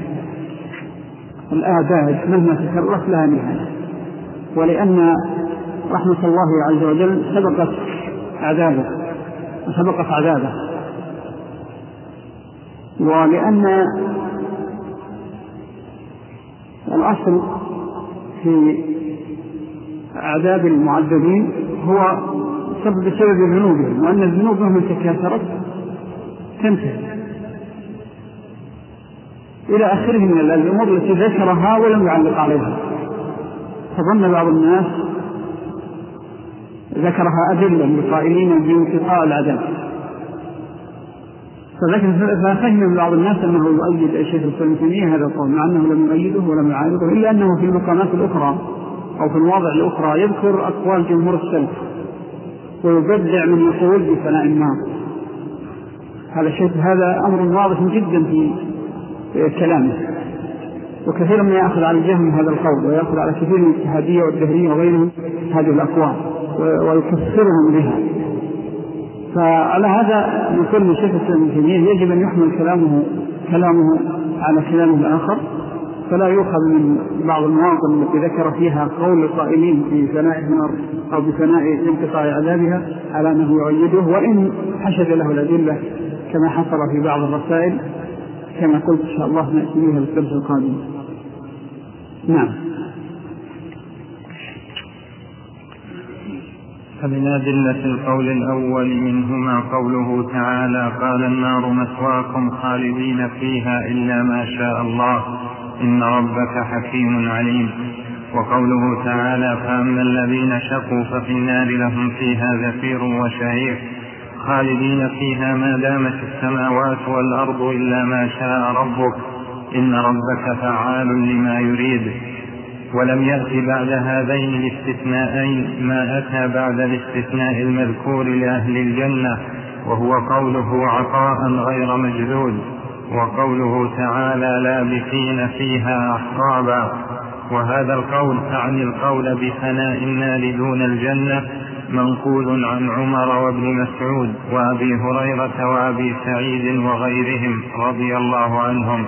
الآباد مهما تكررت لها نهاية، ولأن رحمة الله عز وجل سبقت عذابه وسبقت عذابه، ولأن الأصل في عذاب المعذبين هو بسبب ذنوبهم، وأن الذنوب مهما تكاثرت تنتهي، إلى آخره من الأمور التي ذكرها ولم يعلق عليها. فظن بعض الناس ذكرها أدلة للقائلين بانتقاء العدم، ففهم بعض الناس أنه يؤيد الشيخ الإسلام ابن تيمية هذا القول، مع أنه لم يؤيده ولم يعارضه، إلا أنه في المقامات الأخرى أو في المواضع الأخرى يذكر أقوال جمهور السلف ويبدع من يقول بفناء النار. هذا شيء هذا أمر واضح جدا في كلامه، وكثيرا ما يأخذ على الجهم من هذا القول ويأخذ على كثير من الاتحادية والدهرية وغيرهم هذه الأقوال ويكسرهم بها. فعلى هذا نقول من شيخ الإسلام ابن تيمية يجب أن يحمل كلامه كلامه على كلامه الآخر، فلا يؤخذ من بعض المواطن التي ذكر فيها قول القائلين بفناء النار أو بفناء انقطاع عذابها على أنه يؤيده، وإن حشد له الأدلة كما حصل في بعض الرسائل كما قلت إن شاء الله نأتي بها بالدرس القادم. نعم. فمن أدلة القول الأول منهما قوله تعالى: قال النار مثواكم خالدين فيها إلا ما شاء الله إن ربك حكيم عليم. وقوله تعالى: فأما الذين شقوا ففي النار لهم فيها زفير وشهيق خالدين فيها ما دامت السماوات والأرض إلا ما شاء ربك إن ربك فعال لما يريد. ولم يأتي بعد هذين الاستثناءين ما أتى بعد الاستثناء المذكور لأهل الجنة، وهو قوله عطاء غير مجذوذ، وقوله تعالى: لابثين فيها أحقابا. وهذا القول تعني القول بفناء النار دون الجنة منقول عن عمر وابن مسعود وأبي هريرة وأبي سعيد وغيرهم رضي الله عنهم.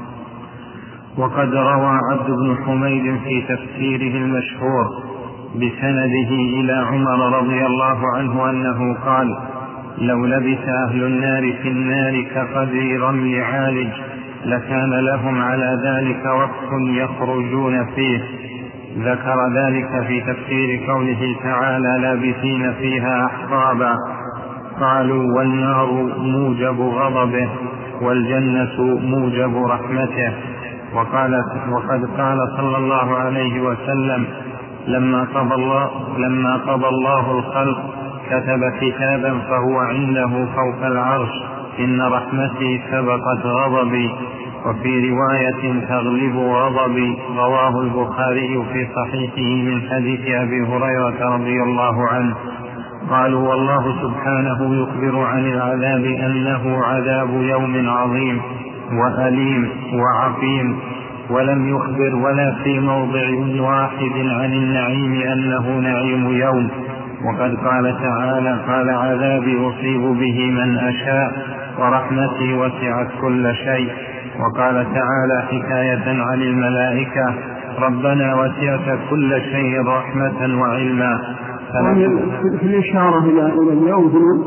وقد روى عبد بن حميد في تفسيره المشهور بسنده إلى عمر رضي الله عنه أنه قال: لو لبث أهل النار في النار كقدر رمل عالج لكان لهم على ذلك وقت يخرجون فيه. ذكر ذلك في تفسير قوله تعالى: لابثين فيها أحقابا. قالوا: والنار موجب غضبه والجنة موجب رحمته. وقال وقد قال صلى الله عليه وسلم: لما قضى الله, لما قضى الله الخلق كتب كتابا فهو عنده فوق العرش إن رحمتي سبقت غضبي، وفي رواية تغلب غضبي. رواه البخاري في صحيحه من حديث أبي هريرة رضي الله عنه. قالوا: والله سبحانه يخبر عن العذاب أنه عذاب يوم عظيم وأليم وعقيم، ولم يخبر ولا في موضع واحد عن النعيم أنه نعيم يوم. وقد قال تعالى: قال عذابي أصيب به من أشاء ورحمتي وسعت كل شيء. وقال تعالى حكاية عن الملائكة: ربنا وسعت كل شيء رحمة وعلما. في الإشارة إلى اليوم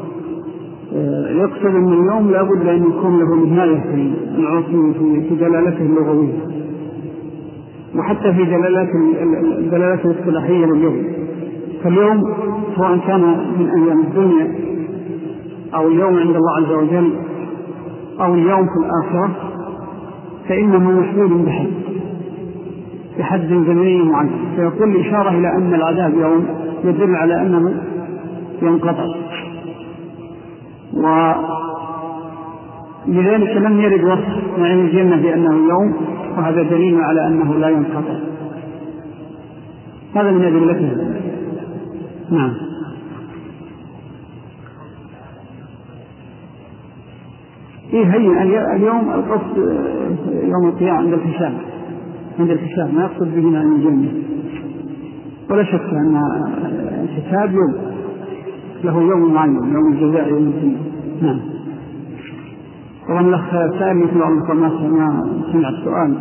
يقصد أن اليوم لا بد أن يكون له نهاية في دلالته اللغوية، وحتى في دلالات الدلالات الاصطلاحية لليوم. فاليوم سواء كان من أيام الدنيا أو اليوم عند الله عز وجل أو اليوم في الآخرة فإنه مشغول بحد بحد زمني معين، فيقول الإشارة إلى أن العذاب يوم يدل على أنه ينقطع، ولذلك لم يرد وصف نعيم الجنة بأنه يوم، وهذا دليل على أنه لا ينقطع. هذا من أدلته. نعم. إيه هي اليوم القصد يوم القيامة عند الحساب، عند الحساب ما يقصد به نعيم الجنة، ولا شك أن الحساب يوم له يوم معين، يوم الجزاء يوم الدين. نعم. طبعا الأخ سائل مثل الله ما سمع السؤال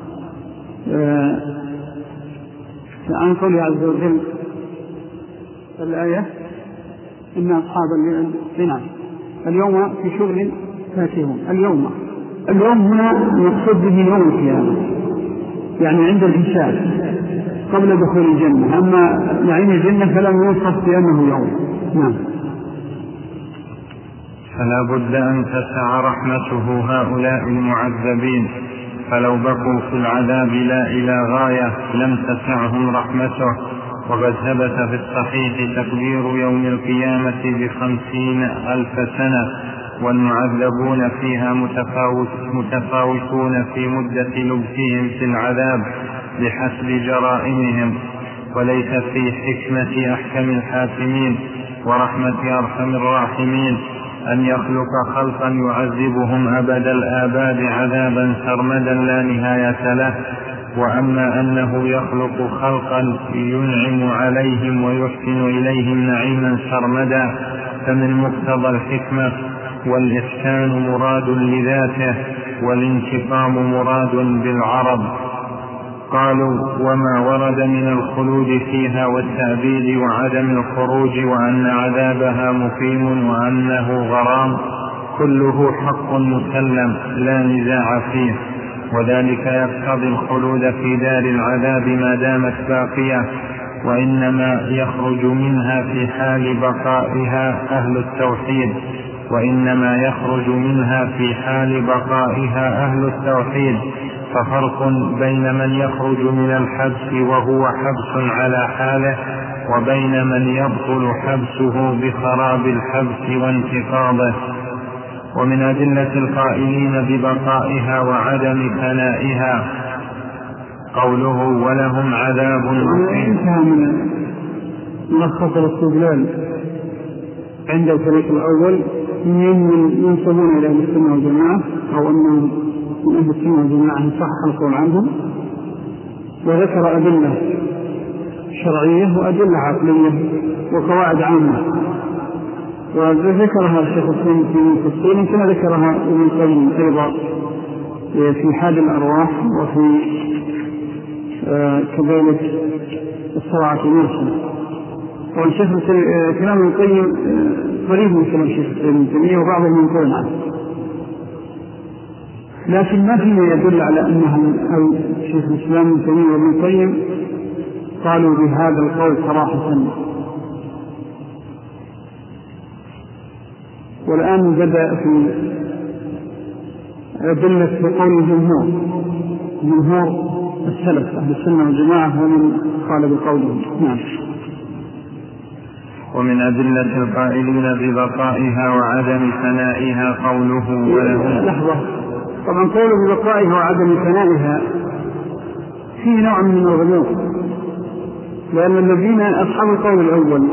عن قوله عز وجل الآية: إن أصحاب الجنة اليوم في شغل فاتهم. اليوم اليوم هنا مقصود به يوم القيامة، يعني عند الحساب قبل دخول الجنة. أما نعيم الجنة فلم يوصف بأنه يوم. نعم. فلا بد أن تسع رحمته هؤلاء المعذبين، فلو بقوا في العذاب لا إلى غاية لم تسعهم رحمته. وقد ثبت في الصحيح تكبير يوم القيامة بخمسين ألف سنة، والمعذبون فيها متفاوت متفاوتون في مدة لبثهم في العذاب بحسب جرائمهم. وليس في حكمة أحكم الحاكمين ورحمة أرحم الراحمين أن يخلق خلقا يعذبهم أبد الآباد عذابا سرمدا لا نهاية له. وأما أنه يخلق خلقا ينعم عليهم ويحسن إليهم نعيما سرمدا فمن مقتضى الحكمة، والإحسان مراد لذاته والانتقام مراد بالعرض. قالوا: وما ورد من الخلود فيها والتأبيد وعدم الخروج وأن عذابها مقيم وأنه غرام كله حق مسلم لا نزاع فيه، وذلك يقتضي الخلود في دار العذاب ما دامت باقية، وإنما يخرج منها في حال بقائها أهل التوحيد وإنما يخرج منها في حال بقائها أهل التوحيد ففرق بين من يخرج من الحبس وهو حبس على حاله وبين من يبطل حبسه بخراب الحبس وانتقاضه. ومن أدلة القائلين ببقائها وعدم فنائها قوله: ولهم عذاب مقيم. انتهى من ملخص الاستدلال عند الفريق الأول من ينسبون إلى أهل السنة والجماعة أو أنهم من أهل السنة والجماعة صح القول عنهم، وذكر أدلة شرعية وأدلة عقلية وقواعد عامة، وذكرها الشيخ الإسلام في تفصيل كما ذكرها ابن القيم أيضا في حال الأرواح وفي كذلك الصراعة المرسلة. والشيخ كلام ابن القيم قريب من كلام الشيخ ابن تيمية وبعضهم ينقلون عنه، لكن ما فيه يدل على أنهم أو شيخ الإسلام ابن تيمية وابن القيم قالوا بهذا القول صراحة. والآن بدأ في أدلة بقول الجمهور، جمهور السلف أهل السنة والجماعة ومن قال بقولهم. نعم. ومن أدلة القائلين ببقائها وعدم ثنائها قوله: ولهم. لحظة، طبعا قوله ببقائها وعدم ثنائها فيه نوع من الغلو، لأن الذين أصحاب القول الأول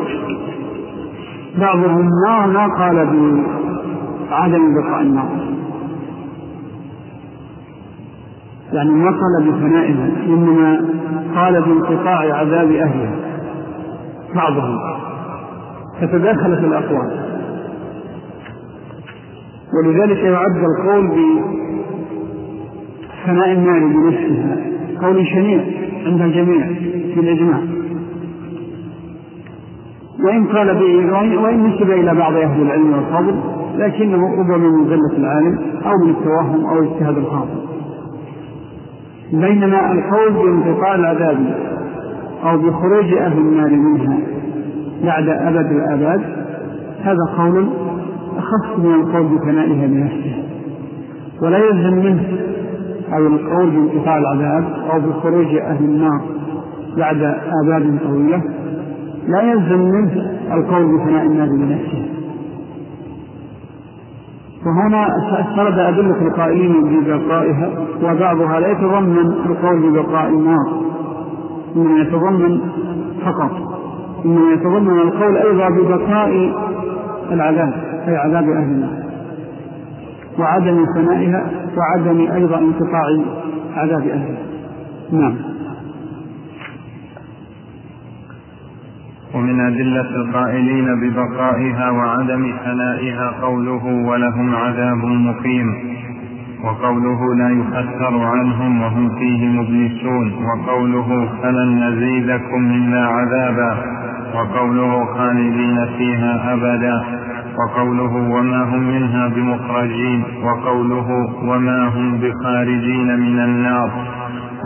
بعضهم ما ما قال بعدم بقاء النار، يعني ما قال بفنائها، إنما قال بانقطاع عذاب أهلها بعضهم، فتداخلت الأقوال، ولذلك يعد القول بفناء النار بنفسها قول شنيع عند الجميع في الإجماع، وإن قال به وإن نسب إلى بعض أهل العلم والفضل، لكنه ربما من زلة العالم أو من التوهم أو اجتهاد الخاطئ. بينما القول بانقطاع العذاب أو بخروج أهل النار منها بعد أبد الآباد هذا قول أخف من القول بفنائها بنفسها، ولا يلزم منه أو القول بانقطاع العذاب أو بخروج أهل النار بعد آباد طويلة لا يلزم منه القول بفناء النار بنفسه. وهنا سرد أدلة القائلين ببقائها، وبعضها لا يتضمن القول ببقاء النار، إنما يتضمن فقط إنما يتضمن القول أيضا ببقاء العذاب أي عذاب أهل النار وعدم فنائها وعدم أيضا انقطاع عذاب أهلها. نعم. ومن أدلة القائلين ببقائها وعدم فنائها قوله: ولهم عذاب مقيم، وقوله: لا يفتر عنهم وهم فيه مبلسون، وقوله: فلن نزيدكم إلا عذابا، وقوله: خالدين فيها أبدا، وقوله: وما هم منها بمخرجين، وقوله: وما هم بخارجين من النار،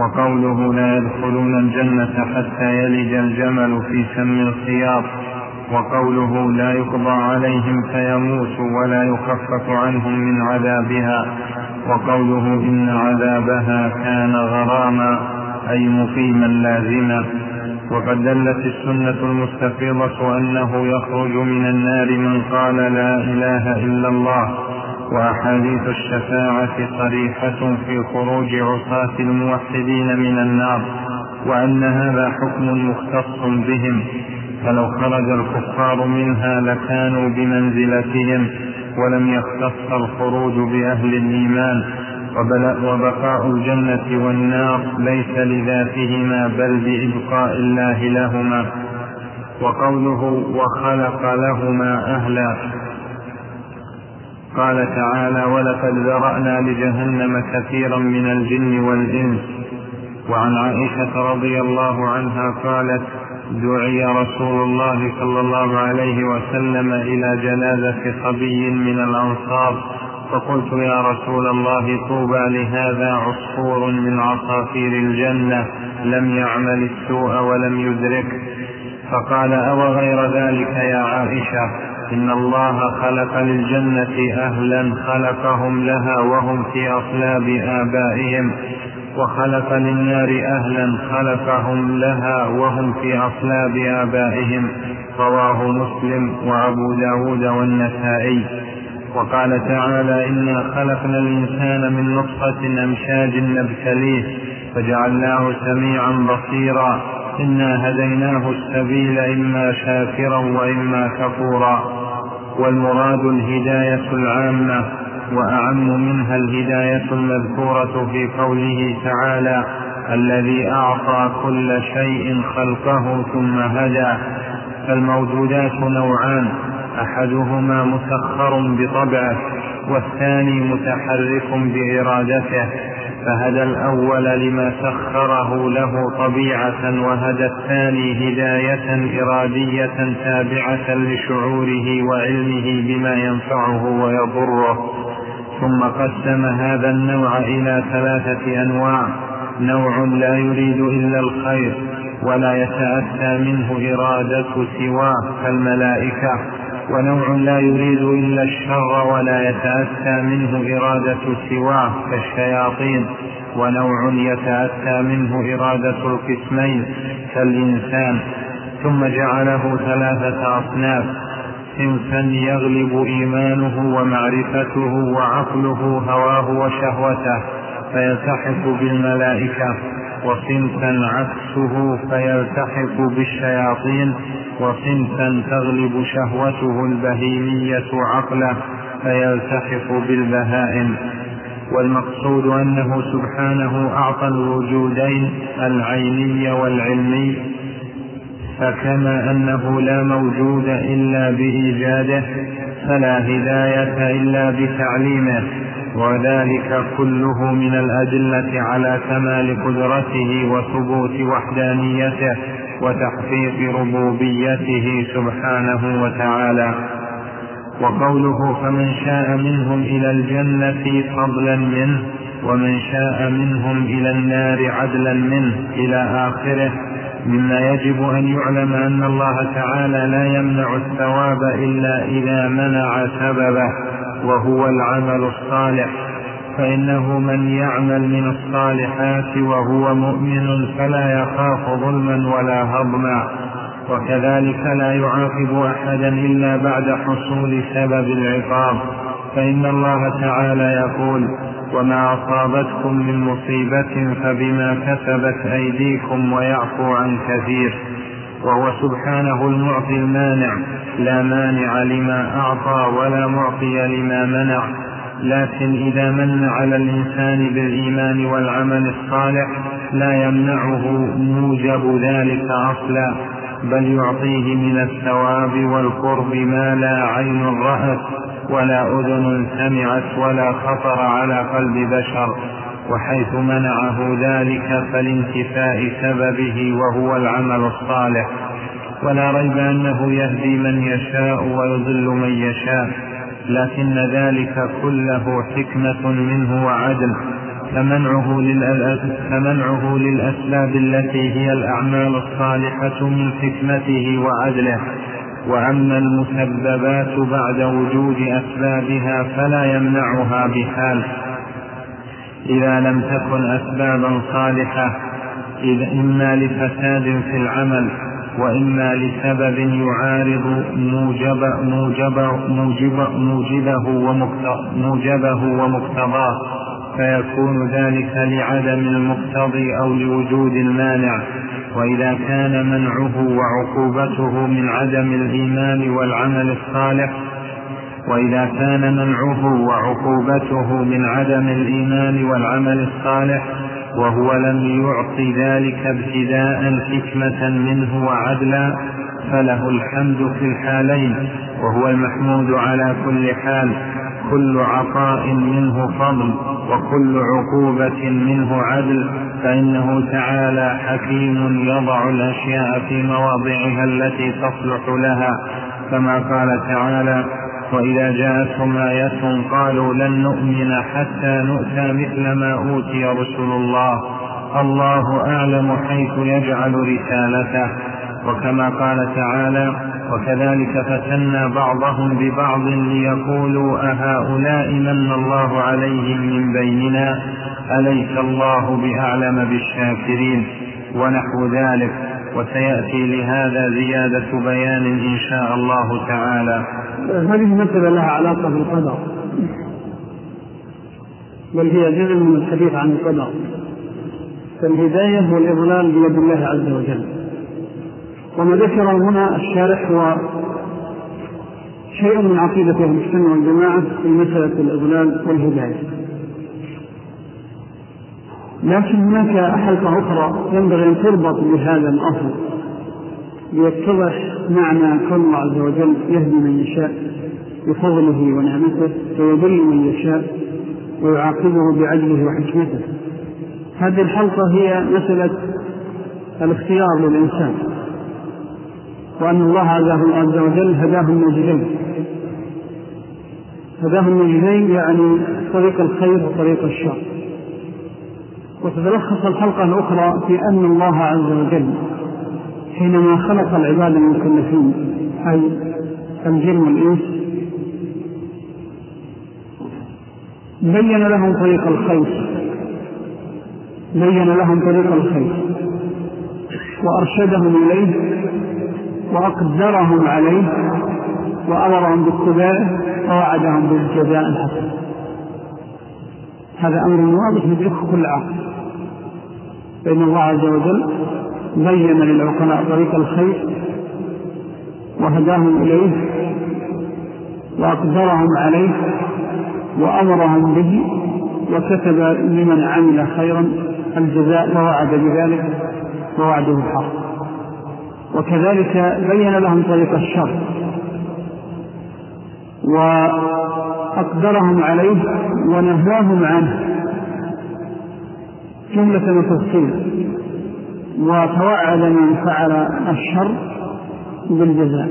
وقوله: لا يدخلون الجنة حتى يلج الجمل في سم الخياط، وقوله لا يقضى عليهم فيموتوا ولا يخفف عنهم من عذابها، وقوله إن عذابها كان غراما أي مقيما لازما. وقد دلت السنة المستفيضة أنه يخرج من النار من قال لا إله إلا الله، وأحاديث الشفاعة صريحة في خروج عصاة الموحدين من النار، وأن هذا حكم مختص بهم، فلو خرج الكفار منها لكانوا بمنزلتهم، ولم يختص الخروج بأهل الإيمان. وبقاء الجنة والنار ليس لذاتهما بل بإبقاء الله لهما. وقوله وخلق لهما أهلا، قال تعالى ولقد ذرأنا لجهنم كثيرا من الجن والإنس. وعن عائشة رضي الله عنها قالت دعي رسول الله صلى الله عليه وسلم إلى جنازة صبي من الأنصار، فقلت يا رسول الله طوبى لهذا عصفور من عصافير الجنة لم يعمل السوء ولم يدرك. فقال أو غير ذلك يا عائشة، إن الله خلق للجنة أهلا خلقهم لها وهم في أصلاب آبائهم، وخلق للنار أهلا خلقهم لها وهم في أصلاب آبائهم. رواه مسلم وأبو داود والنسائي. وقال تعالى إنا خلقنا الإنسان من نطفة أمشاج نبتليه فجعلناه سميعا بصيرا إنا هديناه السبيل إما شاكرا وإما كفورا. والمراد الهداية العامة، وأعم منها الهداية المذكورة في قوله تعالى الذي أعطى كل شيء خلقه ثم هدى. فالموجودات نوعان، أحدهما مسخر بطبعه والثاني متحرك بإرادته، فهدى الأول لما سخره له طبيعة، وهدى الثاني هداية إرادية تابعة لشعوره وعلمه بما ينفعه ويضره. ثم قسم هذا النوع إلى ثلاثة أنواع: نوع لا يريد إلا الخير ولا يتأتى منه إرادة سواه كالملائكة، ونوع لا يريد إلا الشر ولا يتأتى منه إرادة سواه كالشياطين، ونوع يتأتى منه إرادة القسمين كالإنسان. ثم جعله ثلاثة أصناف: صنفا يغلب إيمانه ومعرفته وعقله هواه وشهوته فيلتحق بالملائكة، وصنفا عكسه فيلتحق بالشياطين، وصنفا تغلب شهوته البهيمية عقله فيلتحق بالبهائم. والمقصود أنه سبحانه أعطى الوجودين العيني والعلمي، فكما أنه لا موجود إلا بإيجاده فلا هداية إلا بتعليمه، وذلك كله من الأدلة على كمال قدرته وثبوت وحدانيته وتحقيق ربوبيته سبحانه وتعالى. وقوله فمن شاء منهم إلى الجنة فضلا منه ومن شاء منهم إلى النار عدلا منه إلى آخره، مما يجب أن يعلم أن الله تعالى لا يمنع الثواب إلا إذا منع سببه وهو العمل الصالح، فإنه من يعمل من الصالحات وهو مؤمن فلا يخاف ظلما ولا هضما، وكذلك لا يعاقب أحدا إلا بعد حصول سبب العقاب، فإن الله تعالى يقول وما أصابتكم من مصيبة فبما كسبت أيديكم ويعفو عن كثير. وهو سبحانه المعطي المانع، لا مانع لما أعطى ولا معطي لما منع، لكن إذا من على الإنسان بالإيمان والعمل الصالح لا يمنعه موجب ذلك أصلا، بل يعطيه من الثواب والقرب ما لا عين رأت ولا أذن سمعت ولا خطر على قلب بشر، وحيث منعه ذلك فلانتفاء سببه وهو العمل الصالح. ولا ريب أنه يهدي من يشاء ويضل من يشاء، لكن ذلك كله حكمة منه وعدل، فمنعه فمنعه للأسباب التي هي الأعمال الصالحة من حكمته وعدله، وأما المسببات بعد وجود أسبابها فلا يمنعها بحال إذا لم تكن أسبابا صالحة، إذ إما لفساد في العمل وإما لسبب يعارض موجب موجب موجب موجبه وموجبه ومقتضاه، فيكون ذلك لعدم المقتضي أو لوجود المانع. وإذا كان منعه وعقوبته من عدم الإيمان والعمل الصالح وإذا كان منعه وعقوبته من عدم الإيمان والعمل الصالح وهو لم يعطي ذلك ابتداء حكمة منه وعدلا، فله الحمد في الحالين، وهو المحمود على كل حال. كل عطاء منه فضل وكل عقوبة منه عدل، فإنه تعالى حكيم يضع الأشياء في مواضعها التي تصلح لها، كما قال تعالى: وإذا جاءتهم آية قالوا لن نؤمن حتى نؤتى مثل ما أوتي رسل الله، الله أعلم حيث يجعل رسالته. وكما قال تعالى: وكذلك فتنا بعضهم ببعض ليقولوا أهؤلاء من الله عليهم من بيننا أليس الله بأعلم بالشاكرين، ونحو ذلك. وسيأتي لهذا زيادة بيان إن شاء الله تعالى. هذه مسألة لها علاقة بالقدر، بل هي جزء من الحديث عن القدر. فالهداية والإضلال بيد الله عز وجل، وما ذكر هنا الشارح هو شيء من عقيدة أهل السنة والجماعة في مسألة الإضلال والهداية. لكن هناك حلقة أخرى ينبغي أن تربط بهذا الأصل ليتضح معنى كون الله عز وجل يهدي من يشاء بفضله ونعمته ويضل من يشاء ويعاقبه بعدله وحكمته. هذه الحلقة هي مسألة الاختيار للإنسان، وأن الله عز وجل هداه النجدين هداه النجدين يعني طريق الخير وطريق الشر. وتتلخص الحلقة الأخرى في أن الله عز وجل حينما خلق العباد المكلفين أي الجن والإنس بين لهم طريق الخير بين لهم طريق الخير وأرشدهم إليه وأقدرهم عليه وأمرهم باتباعه ووعدهم بالجزاء الحسن. هذا أمر واضح يدركه كل عاقل، فإن الله عز وجل بين للعقلاء طريق الخير وهداهم إليه وأقدرهم عليه وأمرهم به وكتب لمن عمل خيرا الجزاء ووعد بذلك ووعده الحق. وكذلك بين لهم طريق الشر وأقدرهم عليه ونهاهم عنه جملة وتفصيلا، وتوعد من فعل الشر بالجزاء.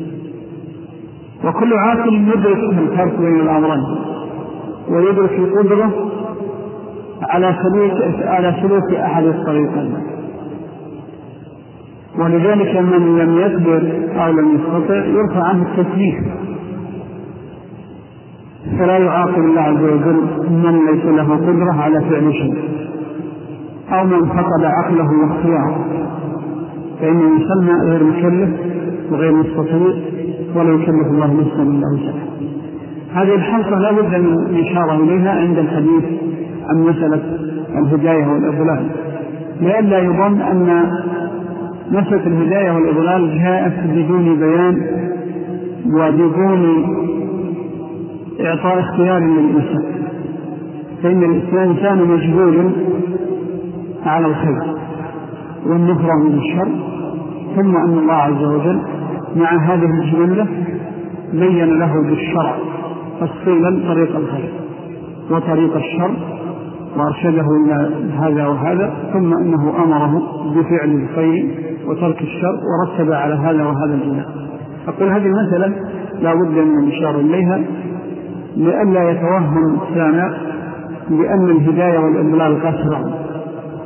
وكل عاقل يدرك الفرق بين الأمرين ويدرك القدرة على سلوك على سلوك أحد الطريقين. ولذلك من لم يقدر أو لم يستطع يرفع عنه التكليف، فلا يعاقب الله عز وجل من ليس له قدرة على فعل شيء أو من فقد عقله واختياره، فإنه يسمى غير مكلف وغير مستطيع ولا يكلف الله نفسا إلا وسعها. هذه الحلقة لا بد من الإشارة إليها عند الحديث عن مسألة الهداية والإضلال، لئلا يظن أن مسألة الهداية والإضلال جاءت بدون بيان وبدون إعطاء اختيار للإنسان، فإن الإنسان مجبول على الخير والنفرة من الشر، ثم أن الله عز وجل مع هذه الجملة بين له بالشرع تفصيلا طريق الخير وطريق الشر وأرشده إلى هذا وهذا، ثم أنه أمره بفعل الخير وترك الشر ورتب على هذا وهذا الجزاء. أقول هذه المسألة لا بد من الإشارة إليها لئلا يتوهم السامع بأن الهداية والإضلال قسرا.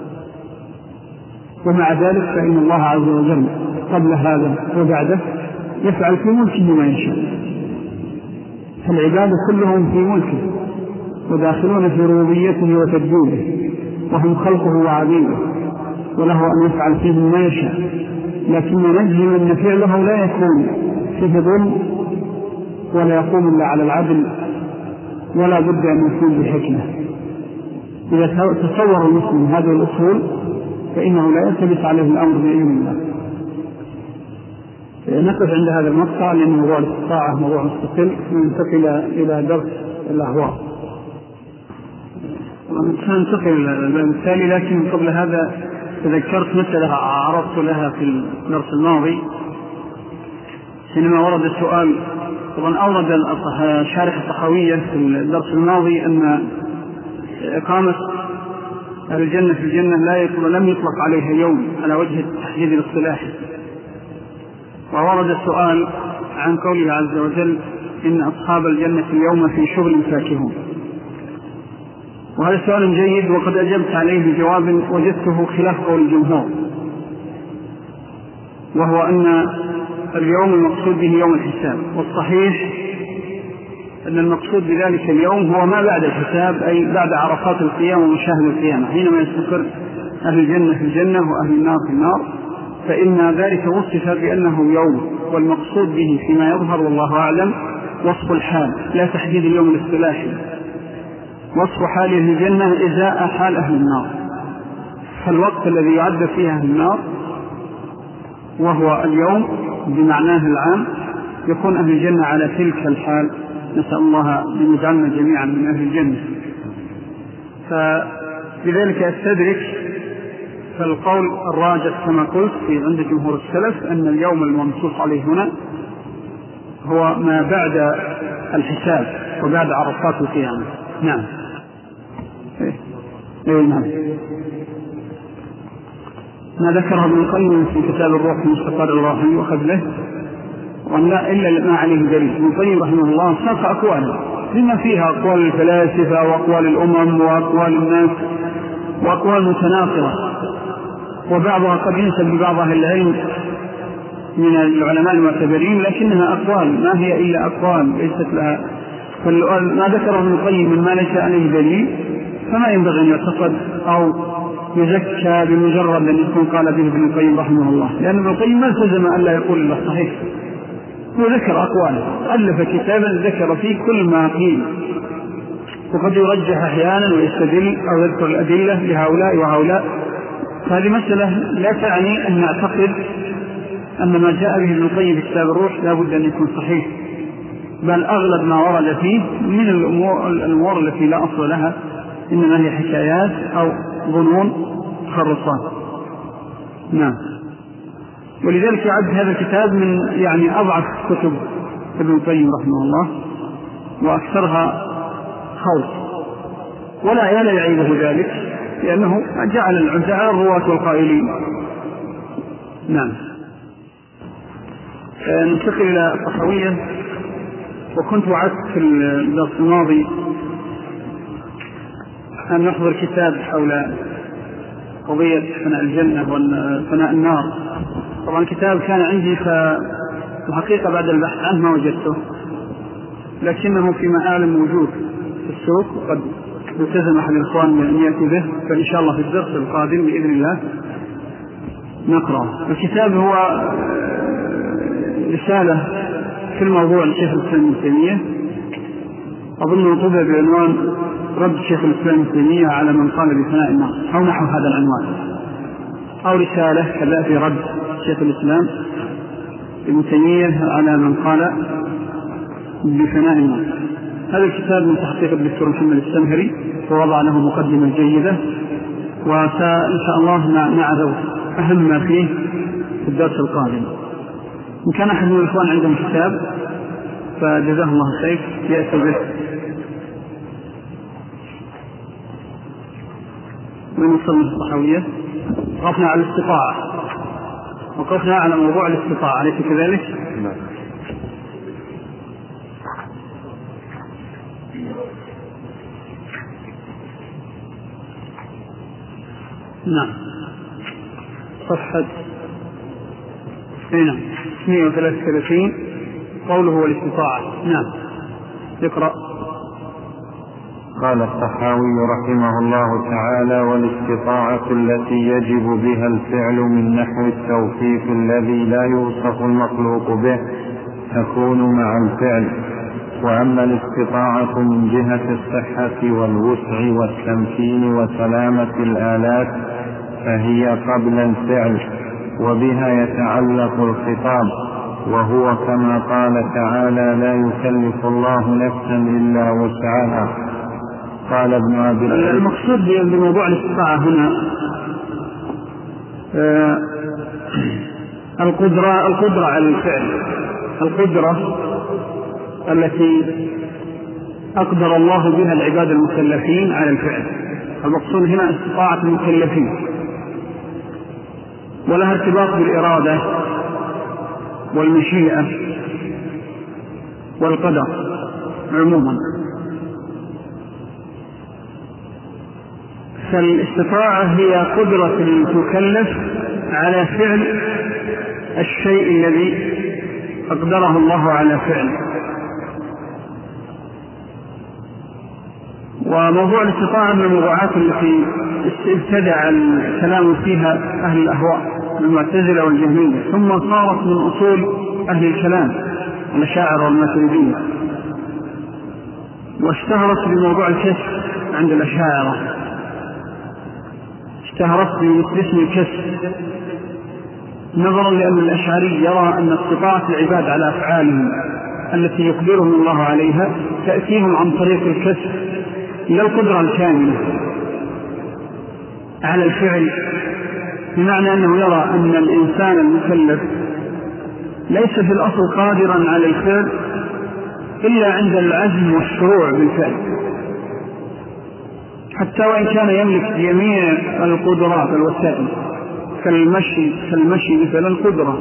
ومع ذلك فإن الله عز وجل قبل هذا وبعده يفعل في ملكه ما يشاء، فالعباد كلهم في ملكه وداخلون في ربوبيته وتدبيره، وهم خلقه وعبيده، وله أن يفعل فيهم ما يشاء، لكن نجزم أن فعله لا يكون فيه ظلم ولا يقوم إلا على العدل، ولا بد أن يكون بحكمة. إذا تصور المسلم هذه الأصول فإنه لا يلتبس عليه الأمر بإذن الله. نقف عند هذا المقطع لأن موضوع الاستطاعة موضوع مستقل، ننتقل إلى درس الأهواء. سننتقل إلى الباب التالي، لكن قبل هذا تذكرت مسألة عرضت لها في الدرس الماضي حينما ورد السؤال. طبعا أورد شارح الطحاوية في الدرس الماضي أن إقامة الجنة في الجنة لا يطلق لم يطلق عليها يوم على وجه التحديد الاصطلاحي، وورد السؤال عن قوله عز وجل إن أصحاب الجنة اليوم في شغل فاكهون. وهذا سؤال جيد وقد أجبت عليه بجواب وجدته خلاف قول الجمهور، وهو أن اليوم المقصود به يوم الحساب، والصحيح أن المقصود بذلك اليوم هو ما بعد الحساب، أي بعد عرفات القيامة ومشاهد القيامة، حينما يستقر أهل الجنة في الجنة وأهل النار في النار، فإن ذلك وصف بأنه يوم، والمقصود به فيما يظهر والله أعلم وصف الحال لا تحديد اليوم الاصطلاحي، وصف حال أهل الجنة إزاء حال أهل النار. فالوقت الذي يعد فيه أهل النار وهو اليوم بمعناه العام يكون أهل الجنة على تلك الحال، نسأل الله أن يجعلنا جميعا من أهل الجنة. فلذلك أستدرك فالقول الراجح كما قلت في عند جمهور السلف أن اليوم المنصوص عليه هنا هو ما بعد الحساب وبعد عرفات القيامة. نعم. إيه نعم. ما ذكره ابن القيم في كتاب الروح المستقر الراحي وخذله وأن لا إلا ما عليه دليل. ابن القيم رحمه الله ساق أقواله بما فيها أقوال الفلاسفة وأقوال الأمم وأقوال الناس وأقوال متناقضة، وبعضها قد ينسب لبعض أهل العلم من العلماء المعتبرين، لكنها أقوال ما هي إلا أقوال ليست لها. ما ذكره ابن القيم مما ليس عليه دليل فما ينبغي أن يعتقد أو يزكى بمجرد أن يكون قال به ابن القيم رحمه الله، لأن ابن القيم ما التزم أن لا يقول إلا الصحيح، وذكر أقواله، ألف كتابا ذكر فيه كل ما قيل، وقد يرجح أحيانا ويستدل أو يذكر الأدلة لهؤلاء وهؤلاء. فهذه مسألة لا تعني أن نعتقد أن ما جاء به ابن القيم في كتاب الروح لا بد أن يكون صحيح، بل أغلب ما ورد فيه من الأمور, الأمور التي لا أصل لها، إنما هي حكايات أو ظنون تخرصات. نعم. ولذلك يعد هذا الكتاب من يعني أضعف كتب ابن القيم رحمه الله وأكثرها خوف، ولا يلا يعيبه ذلك لأنه جعل العزعاء الرواة والقائلين. نعم. ننتقل إلى الطحاوية. وكنت وعدت في الدرس الماضي أن نحضر كتاب حول قضية فناء الجنة وفناء النار. طبعا الكتاب كان عندي فالحقيقة بعد البحث عنه ما وجدته، لكنه في مآل موجود في السوق وقد التزم أحد الإخوان أن يأتي به، فإن شاء الله في الدرس القادم بإذن الله نقرأ. الكتاب هو رسالة في الموضوع لشيخ الإسلام ابن تيمية، أظن طبع بعنوان رد شيخ الإسلام ابن تيمية على من قال بفناء النار أو نحو هذا العنوان، أو رسالة كذا في رد شيخ الإسلام ابن تيمية على من قال بفناء النار. هذا الكتاب من تحقيق الدكتور محمد السمهري ووضع له مقدمة جيدة، وإن شاء الله نعرض أهم ما فيه في الدرس القادم. إن كان أحد من الإخوان عندهم كتاب فجزاه الله خير يأتي به. من مصنف الطحاوية وقفنا على الاستطاعة، وقفنا على موضوع الاستطاعة، أليس كذلك؟ نعم. نعم. صفحة هنا ستمائة وثلاثة وثلاثين قوله والاستطاعة. نعم اقرأ. قال الطحاوي رحمه الله تعالى: والاستطاعة التي يجب بها الفعل من نحو التوفيق الذي لا يوصف المخلوق به تكون مع الفعل. وأما الاستطاعة من جهة الصحة والوسع والتمكين وسلامة الآلات فهي قبل الفعل، وبها يتعلق الخطاب، وهو كما قال تعالى: لا يكلف الله نفسا إلا وسعها. قال ابن أبي العز: المقصود بموضوع الاستطاعة هنا آه القدرة القدرة على الفعل، القدرة التي أقدر الله بها العباد المكلفين على الفعل. المقصود هنا استطاعة المكلفين، ولها ارتباط بالإرادة والمشيئة والقدر عموما. فالاستطاعة هي قدرة المكلف على فعل الشيء الذي أقدره الله على فعله. وموضوع الاستطاعة من الموضوعات التي ابتدع الكلام فيها أهل الأهواء المعتزلة والجهمية، ثم صارت من أصول أهل الكلام الأشاعرة والماتريدية، واشتهرت بموضوع الكشف عند الأشاعرة، اشتهرت باسم الكشف، نظرا لأن الأشعري يرى أن استطاعة العباد على أفعالهم التي يقدرهم الله عليها تأتيهم عن طريق الكشف إلى القدرة الكاملة على الفعل، بمعنى أنه يرى أن الإنسان المكلف ليس في الأصل قادرا على الفعل إلا عند العزم والشروع بالفعل، حتى وإن كان يملك جميع القدرات الوسائل كالمشي كالمشي مثلا قدرة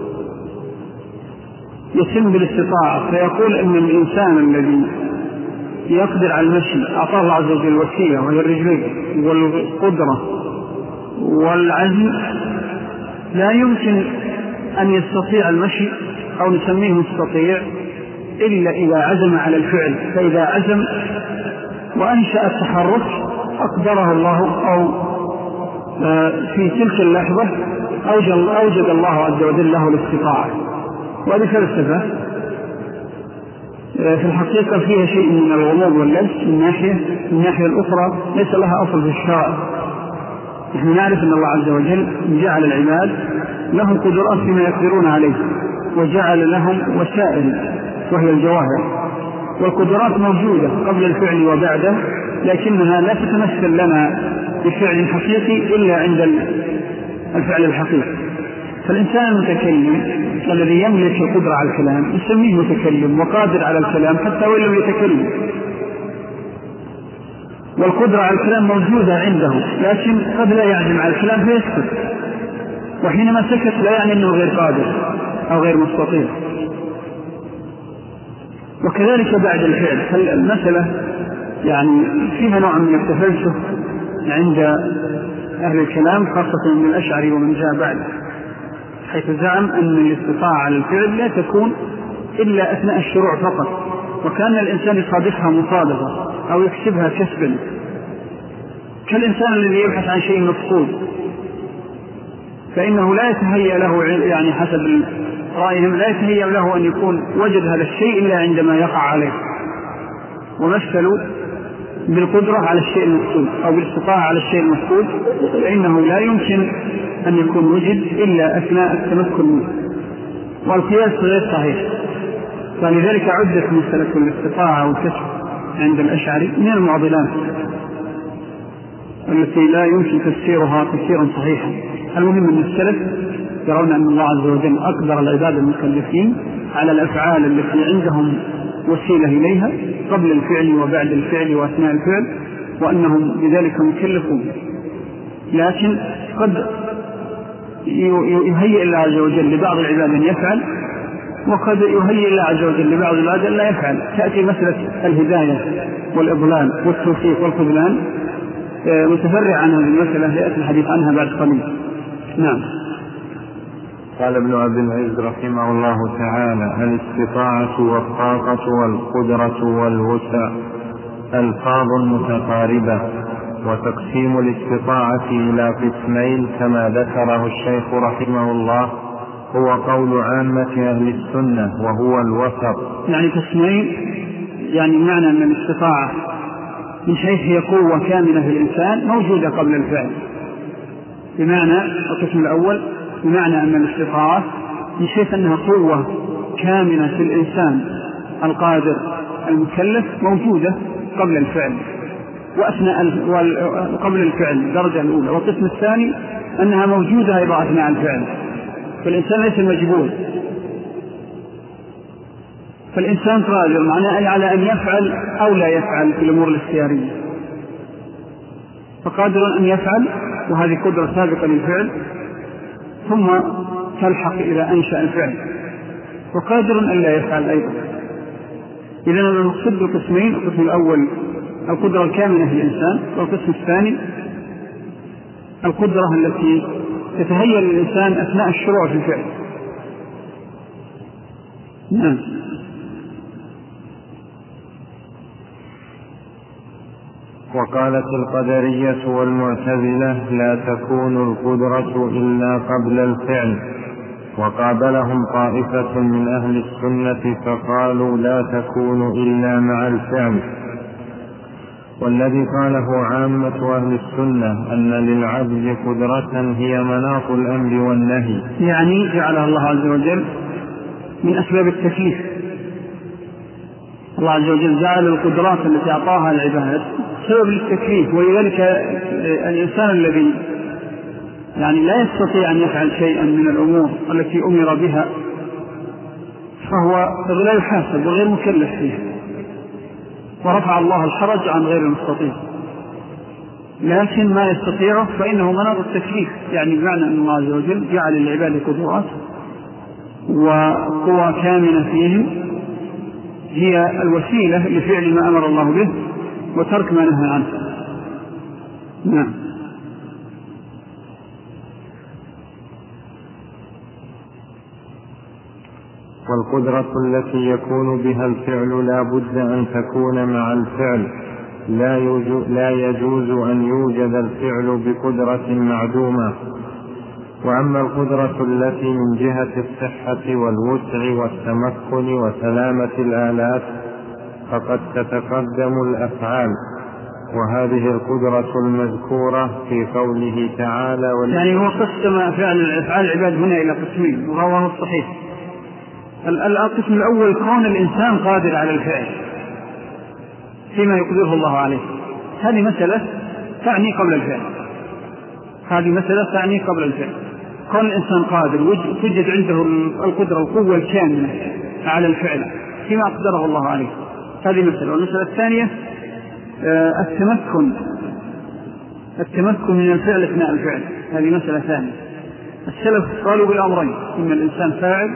يتم بالاستطاعة. فيقول أن الإنسان الذي يقدر على المشي أعطاه الله عز وجل وسيلة وهي الرجلين والقدرة والعزم، لا يمكن أن يستطيع المشي أو نسميه مستطيع إلا إذا عزم على الفعل. فإذا عزم وأنشأ التحرك أقدره الله، أو في تلك اللحظة أوجد الله عز وجل له الاستطاعة. وهذه فلسفة في الحقيقة فيها شيء من الغموض واللبس من ناحية، من الناحية الأخرى ليس لها أصل في الشرع. نحن نعرف أن الله عز وجل جعل العباد لهم قدرات فيما يقدرون عليه، وجعل لهم وسائل وهي الجواهر، والقدرات موجودة قبل الفعل وبعده، لكنها لا تتمثل لنا بفعل حقيقي إلا عند الفعل الحقيقي. فالإنسان المتكلم الذي يملك القدرة على الكلام يسميه متكلم وقادر على الكلام حتى وإن لم يتكلم، والقدرة على الكلام موجودة عنده، لكن قد لا يعزم على الكلام فيسكت، وحينما سكت لا يعني أنه غير قادر أو غير مستطيع. وكذلك بعد الفعل. فالمسألة يعني فيها نوع من التفلسف عند أهل الكلام، خاصة من الأشعري ومن جاء بعد، حيث زعم أن الاستطاعة على الفعل لا تكون إلا أثناء الشروع فقط، وكان الإنسان يصادفها مصادفة أو يكسبها كسبا، كالإنسان الذي يبحث عن شيء مفقود، فإنه لا يتهيأ له، يعني حسب رأيهم لا يتهيأ له أن يكون وجد هذا الشيء إلا عندما يقع عليه. ومثلوا بالقدرة على الشيء المفقود أو بالاستطاعة على الشيء المفقود، فإنه لا يمكن أن يكون وجد إلا أثناء التمكن منه، والقياس غير صحيح. فلذلك عدت مسألة الاستطاعة والكسب عند الأشعري من المعضلات التي لا يمكن تفسيرها تفسيرا صحيحا. المهم أن السلف يرون أن الله عز وجل أقدر العباد المكلفين على الأفعال التي عندهم وسيلة إليها قبل الفعل وبعد الفعل وأثناء الفعل، وأنهم بذلك مكلفون. لكن قد يهيئ الله عز وجل لبعض العباد أن يفعل، وقد يهيئ الله عز وجل لبعض العباد أن لا يفعل. تأتي مسألة الهداية والإضلال والتوفيق والخذلان متفرع عن هذه المسألة، يأتي الحديث عنها بعد قليل. نعم. قال ابن أبي العز رحمه الله تعالى: الاستطاعة والطاقة والقدرة والوسع ألفاظ متقاربة، وتقسيم الاستطاعة إلى قسمين كما ذكره الشيخ رحمه الله هو قول عامة أهل السنة وهو الوسط. يعني قسمين، يعني معنى أن الاستطاعة من حيث هي قوة كاملة في الإنسان موجودة قبل الفعل، بمعنى القسم الأول بمعنى أن الاستطاعة من حيث أنها قوة كاملة في الإنسان القادر المكلف موجودة قبل الفعل وأثناء قبل الفعل الدرجة الأولى. والقسم الثاني أنها موجودة أيضا أثناء الفعل، فالإنسان ليس مجبور، فالإنسان قادر معناه على أن يفعل أو لا يفعل في الأمور الاختيارية، فقادر أن يفعل وهذه قدرة سابقة للفعل ثم تلحق إلى أنشأ الفعل، وقادر أن لا يفعل أيضا. إذن نقصد القسمين: القسم الأول القدرة الكاملة للإنسان، والقسم الثاني القدرة التي تتهيأ للإنسان أثناء الشروع في الفعل. نعم. وقالت القدرية والمعتزلة: لا تكون القدرة إلا قبل الفعل. وقابلهم طائفة من أهل السنة فقالوا: لا تكون إلا مع الفعل. والذي قاله عامة أهل السنة أن للعبد قدرة هي مناط الأمر والنهي، يعني جعلها الله عز وجل من أسباب التكليف. الله عز وجل جعل القدرات التي أعطاها العباد سبب للتكليف، ولذلك الإنسان الذي يعني لا يستطيع أن يفعل شيئا من الأمور التي أمر بها فهو لا يحاسب وغير مكلف فيها، ورفع الله الحرج عن غير المستطيع. لكن ما يستطيعه فإنه مناط التكليف، يعني بمعنى أن الله عز وجل جعل للعباد قدرات وقوى كامنة فيهم هي الوسيلة لفعل ما أمر الله به وترك ما نهى عنه. نعم. والقدرة التي يكون بها الفعل لا بد أن تكون مع الفعل، لا يجوز, لا يجوز أن يوجد الفعل بقدرة معدومة. وأما القدرة التي من جهة الصحة والوسع والتمكن وسلامة الآلات فقد تتقدم الأفعال، وهذه القدرة المذكورة في قوله تعالى: يعني هو قسم أفعال العباد هنا إلى قسمين وهو الصحيح. القسم الأول كون الإنسان قادر على الفعل فيما يقدره الله عليه، هذه مسألة تعني قبل الفعل، هذه مسألة تعني قبل الفعل. كون الإنسان قادر وجد عنده القدرة القوة الكاملة على الفعل فيما أقدره الله عليه، هذه مسألة. والمسألة الثانية التمكن التمكن من الفعل أثناء الفعل، هذه مسألة ثانية. السلف قالوا بالأمرين: إن الإنسان فاعل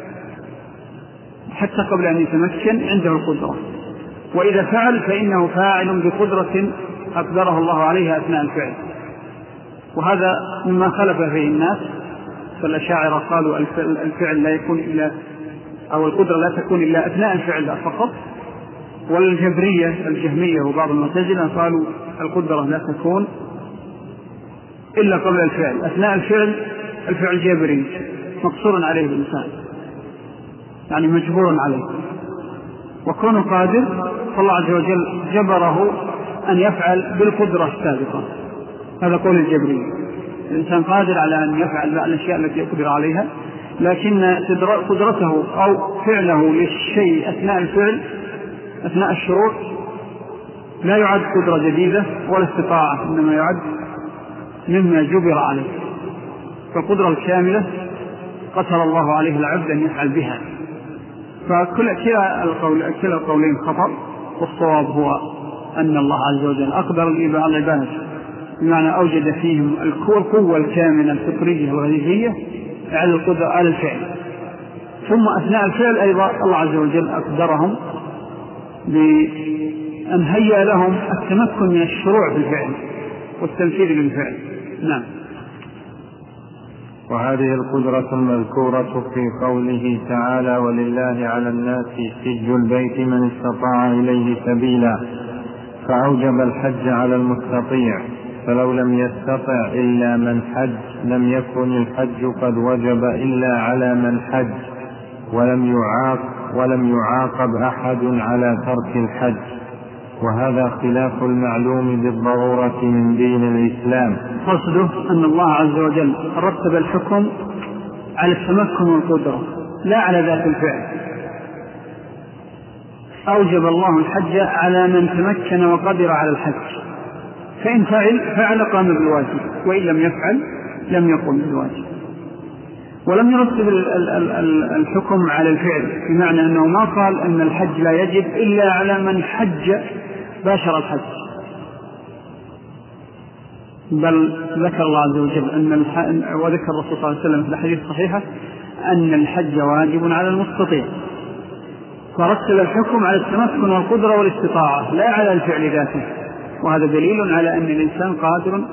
حتى قبل أن يتمكن عنده القدرة، وإذا فعل فإنه فاعل بقدرة أقدره الله عليها أثناء الفعل. وهذا مما خلف فيه الناس، فالأشاعرة قالوا الفعل لا يكون إلا أو القدرة لا تكون إلا أثناء الفعل فقط، والجبرية الجهمية وبعض المعتزلة قالوا القدرة لا تكون إلا قبل الفعل، أثناء الفعل الفعل جبري مقصور عليه الإنسان، يعني مجبور عليه. وكونه قادر فالله عز وجل جبره أن يفعل بالقدرة السابقة، هذا قول الجبري. الإنسان قادر على أن يفعل الأشياء التي يقدر عليها، لكن قدرته أو فعله للشيء أثناء الفعل أثناء الشروع لا يعد قدرة جديدة ولا استطاعة، إنما يعد مما جبر عليه. فالقدرة الكاملة قتل الله عليه العبد أن يفعل بها. فكل كلا القول كلا القولين خطأ، والصواب هو أن الله عز وجل أقدر العباد بمعنى أوجد فيهم القوة الكاملة الفطرية الغريزية على القدرة على الفعل، ثم أثناء الفعل أيضا الله عز وجل أقدرهم بأن هيأ لهم التمكن من الشروع في الفعل والتنفيذ للفعل. نعم. وهذه القدرة المذكورة في قوله تعالى ولله على الناس حج البيت من استطاع إليه سبيلا، فأوجب الحج على المستطيع، فلو لم يستطع إلا من حج لم يكن الحج قد وجب إلا على من حج، ولم يعاق ولم يعاقب أحد على ترك الحج، وهذا خلاف المعلوم بالضرورة من دين الإسلام. قصده أن الله عز وجل رتب الحكم على التمكن والقدرة لا على ذات الفعل. أوجب الله الحج على من تمكن وقدر على الحج، فإن فعل فعل قام بالواجب، وإن لم يفعل لم يقم بالواجب. ولم يرتب الحكم على الفعل، بمعنى أنه ما قال أن الحج لا يجب إلا على من حج باشر الحج، بل ذكر الله عز وجل أن وذكر الرسول صلى الله عليه وسلم في الحديث الصحيحة أن الحج واجب على المستطيع، فرتب الحكم على التمكن والقدرة والاستطاعة لا على الفعل ذاته. وهذا دليل على أن الإنسان قادر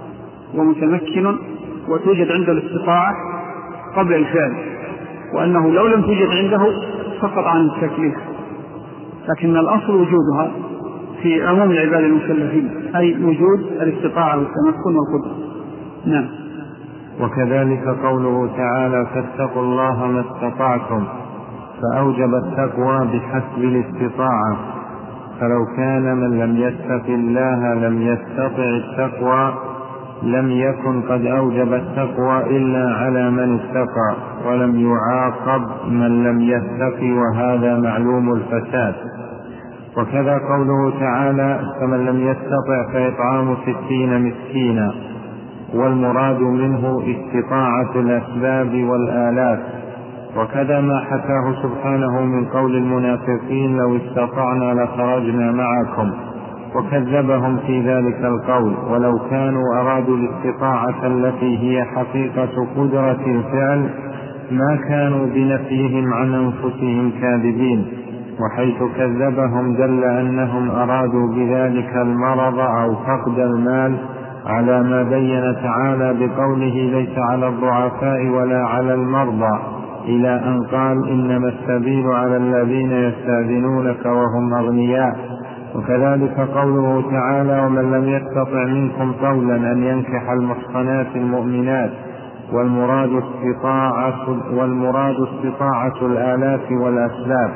ومتمكن وتوجد عنده الاستطاعة قبل الفعل، وأنه لو لم توجد عنده سقط عن التكليف، لكن الأصل وجودها في عموم العباد المكلفين، أي وجود الاستطاعة والتمكن والقدرة. نعم. وكذلك قوله تعالى فاتقوا الله ما استطعتم، فأوجب التقوى بحسب الاستطاعة، فلو كان من لم يتق الله لم يستطع التقوى لم يكن قد أوجب التقوى إلا على من اتقى، ولم يعاقب من لم يتق، وهذا معلوم الفساد. وكذا قوله تعالى فمن لم يستطع فإطعام ستين مسكينا، والمراد منه استطاعة الأسباب والآلات. وكذا ما حكاه سبحانه من قول المنافقين لو استطعنا لخرجنا معكم، وكذبهم في ذلك القول، ولو كانوا أرادوا الاستطاعة التي هي حقيقة قدرة الفعل ما كانوا بنفيهم عن أنفسهم كاذبين، وحيث كذبهم دل أنهم أرادوا بذلك المرض أو فقد المال، على ما بين تعالى بقوله ليس على الضعفاء ولا على المرضى، إلى أن قال إنما السبيل على الذين يستأذنونك وهم أغنياء. وكذلك قوله تعالى ومن لم يستطع منكم قولا أن ينكح المحصنات المؤمنات، والمراد استطاعة, والمراد استطاعة الآلات والأسباب.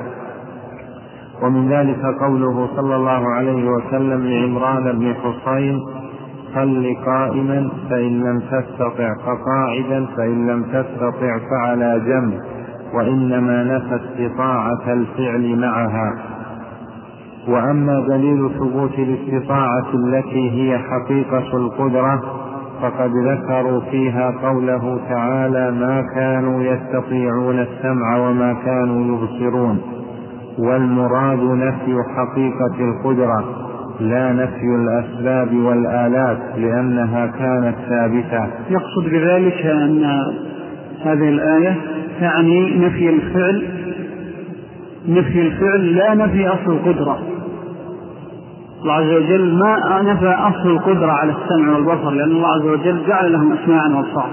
ومن ذلك قوله صلى الله عليه وسلم لعمران بن حصين صل قائما فإن لم تستطع فقاعدا فإن لم تستطع فعلى جنب، وإنما نفى استطاعة الفعل معها. وأما دليل ثبوت الاستطاعة التي هي حقيقة القدرة فقد ذكروا فيها قوله تعالى ما كانوا يستطيعون السمع وما كانوا يبصرون، والمراد نفي حقيقة القدرة لا نفي الأسباب والآلات لأنها كانت ثابتة. يقصد بذلك أن هذه الآية تعني نفي الفعل نفي الفعل لا نفي أصل القدرة. الله عز وجل ما نفى أصل القدرة على السمع والبصر، لأن الله عز وجل جعل لهم أسماعا وأبصارا،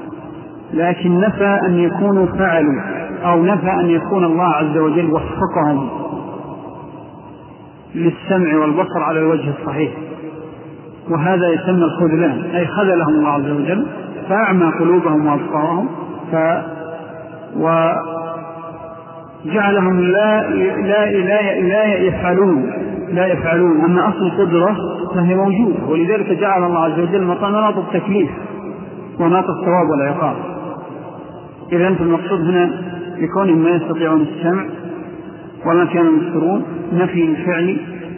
لكن نفى أن يكونوا فعلوا، أو نفى أن يكون الله عز وجل وفقهم للسمع والبصر على الوجه الصحيح، وهذا يسمى الخذلان، أي خذلهم الله عز وجل فأعمى قلوبهم وأبصارهم ف... وجعلهم لا... لا... لا... لا يفعلون لا يفعلون أما أصل القدرة فهي موجودة، ولذلك جعل الله عز وجل مناط التكليف وناط الثواب والعقاب. إذن المقصود هنا يكون ما يستطيعون السمع وما كانوا يبصرون نفي الفعل،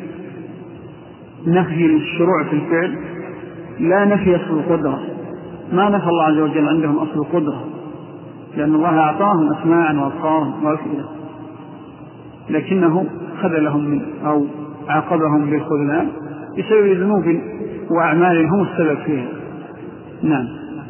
نفي الشروع في الفعل لا نفي أصل القدرة. ما نفى الله عز وجل عندهم أصل القدرة، لأن الله أعطاهم أسماعا وأبصارا وأفئدة، لكنه خذلهم من أو عاقبهم بالخذلان بسبب ذنوب وأعمال هم السبب فيها. نعم.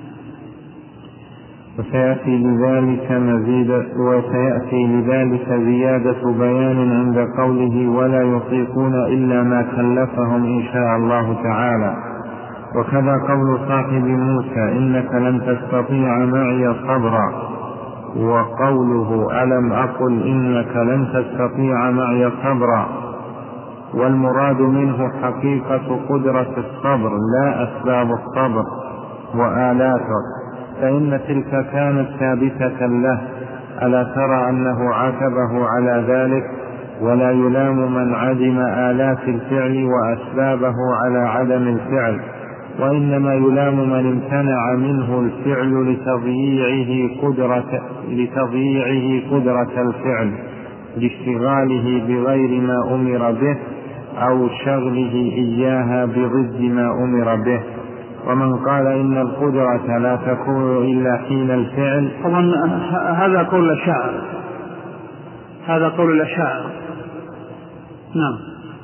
وسيأتي لذلك مزيد وسيأتي لذلك زيادة بيان عند قوله ولا يطيقون إلا ما كلفهم إن شاء الله تعالى. وكذا قول صاحب موسى إنك لن تستطيع معي صبرا، وقوله ألم أقل إنك لن تستطيع معي صبرا، والمراد منه حقيقة قدرة الصبر لا أسباب الصبر وآلاته، فإن تلك كانت ثابتة له. ألا ترى أنه عاتبه على ذلك؟ ولا يلام من عدم آلات الفعل وأسبابه على عدم الفعل، وإنما يلام من امتنع منه الفعل لتضييعه قدرة, لتضييعه قدرة الفعل، لاشتغاله بغير ما أمر به أو شغله إياها بضد ما أمر به. ومن قال إن القدرة لا تكون إلا حين الفعل، طبعا هذا قول الأشاعرة، هذا قول الأشاعرة. نعم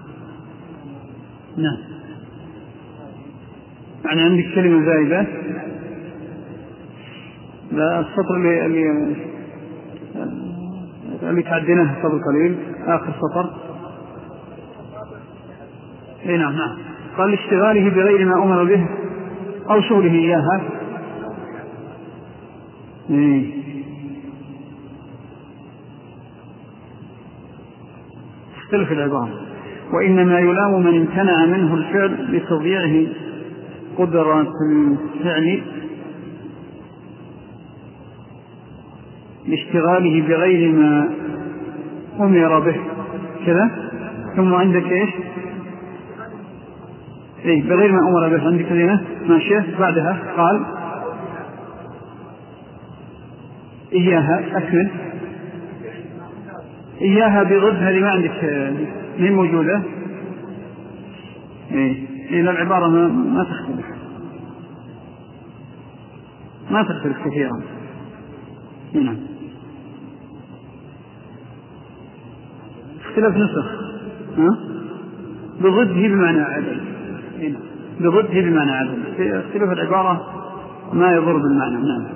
نعم، يعني عندك كلمة زائدة، لا السطر اللي اللي اللي تعديناه قبل قليل آخر سطر. اي نعم نعم، قال لاشتغاله بغير ما أمر به أو شغله إياها. إيه. اختلف العبارة. وإنما يلام من امتنع منه الفعل لتضييعه قدرة الفعل لاشتغاله بغير ما أمر به كذا. ثم عندك إيش؟ إيه بغير ما أمر به، عندك كذا ماشية. بعدها قال إياها، أكمل. إياها بضد، هذه ما عندك من موجودة. إيه إلى العبارة ما, ما تختلف ما تختلف كثيرا. هنا اختلاف نسخ، ها بضده بمعنى عدل، هنا بضده بمعنى عدل، اختلاف العبارة ما يضر بالمعنى. نعم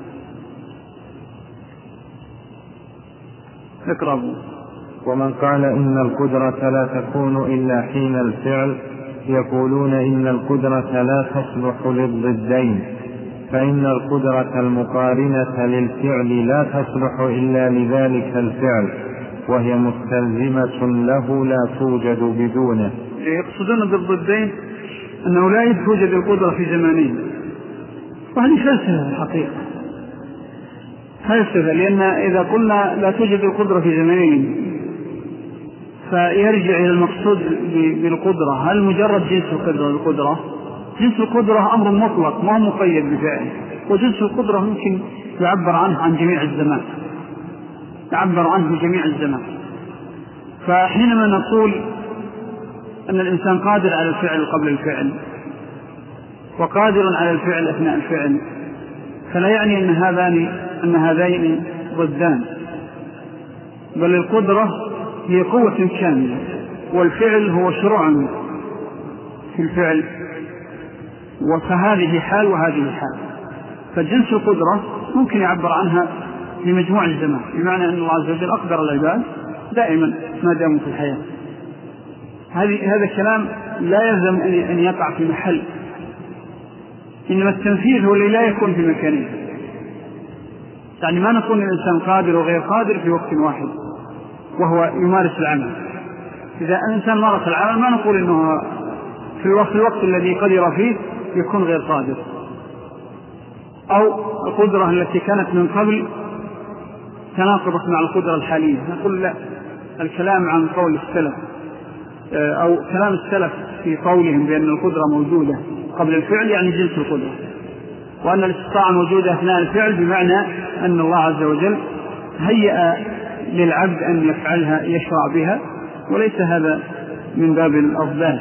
اقرأ. ومن قال إن القدرة لا تكون إلا حين الفعل، يقولون إن القدرة لا تصلح للضدين، فإن القدرة المقارنة للفعل لا تصلح إلا لذلك الفعل، وهي مستلزمة له لا توجد بدونه. يقصدون بالضدين أنه لا توجد القدرة في زمانين، وهذه فلسفة الحقيقة، فلسفة، لأن إذا قلنا لا توجد القدرة في زمانين فيرجع إلى المقصود بالقدرة. هل مجرد جنس القدرة بالقدرة؟ جنس القدرة أمر مطلق ما هو مقيد بفعل، وجنس القدرة ممكن يعبر عنه عن جميع الزمان، يعبر عنه جميع الزمان. فحينما نقول أن الإنسان قادر على الفعل قبل الفعل وقادر على الفعل أثناء الفعل، فلا يعني أن هذان أن هذين ضدان، بل القدرة هي قوة كاملة، والفعل هو شروع في الفعل، فهذه حال وهذه حال. فجنس القدرة ممكن يعبر عنها لمجموع الزمان، بمعنى أن الله عز وجل أقدر العباد دائما ما داموا في الحياة. هذا الكلام لا يلزم أن يقع في محل، إنما التنفيذ هو اللي لا يكون في مكانه. يعني ما نقول الإنسان قادر وغير قادر في وقت واحد وهو يمارس العمل. إذا الإنسان مارس العمل ما نقول إنه في الوقت, الوقت الذي قدر فيه يكون غير قادر، أو القدرة التي كانت من قبل تناقضت مع القدرة الحالية. نقول لا، الكلام عن قول السلف أو كلام السلف في قولهم بأن القدرة موجودة قبل الفعل يعني جنس القدرة، وأن الاستطاعة موجودة أثناء الفعل بمعنى أن الله عز وجل هيأ للعبد أن يفعلها يشرع بها، وليس هذا من باب الأضداد،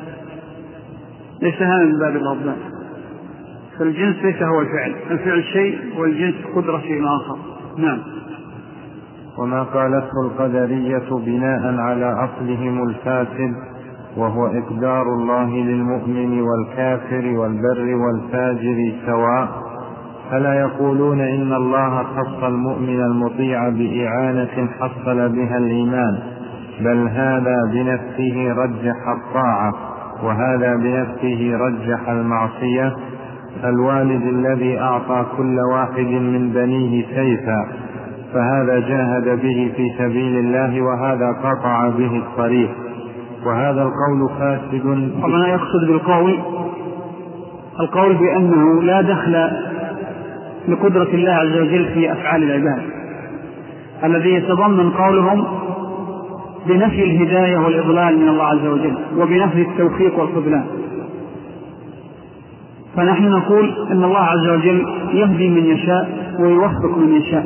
ليس هذا من باب الأضداد. فالجنس ليس هو الفعل، الفعل شيء والجنس قدرة شيء آخر. نعم. وما قالته القدرية بناء على أصلهم الفاسد، وهو إقدار الله للمؤمن والكافر والبر والفاجر سواء، فلا يقولون إن الله خص المؤمن المطيع بإعانة حصل بها الإيمان، بل هذا بنفسه رجح الطاعة وهذا بنفسه رجح المعصية، الوالد الذي أعطى كل واحد من بنيه سيفا، فهذا جاهد به في سبيل الله، وهذا قطع به الطريق. وهذا القول فاسد. طبعا يقصد بالقول القول بأنه لا دخل لقدرة الله عز وجل في أفعال العباد، الذي يتضمن قولهم بنفي الهداية والإضلال من الله عز وجل وبنفي التوفيق والخذلان. فنحن نقول أن الله عز وجل يهدي من يشاء ويوفق من يشاء،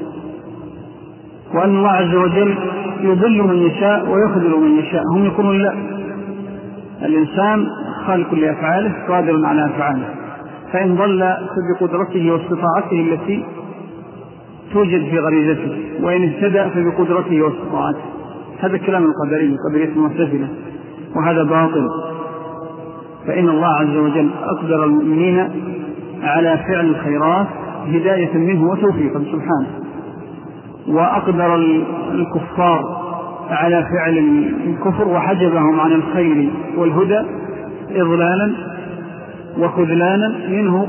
وأن الله عز وجل يضل من يشاء ويخذل من يشاء. هم يقولون لا، الإنسان خالق لأفعاله قادر على أفعاله، فإن ضل فبقدرته واستطاعته التي توجد في غريزته، وإن اهتدى فبقدرته واستطاعته. هذا كلام القدرية، قدرية المعتزلة، وهذا باطل. فإن الله عز وجل أقدر المؤمنين على فعل الخيرات هداية منه وتوفيقا سبحانه، وأقدر الكفار على فعل الكفر وحجبهم عن الخير والهدى إضلالا وخذلانا منه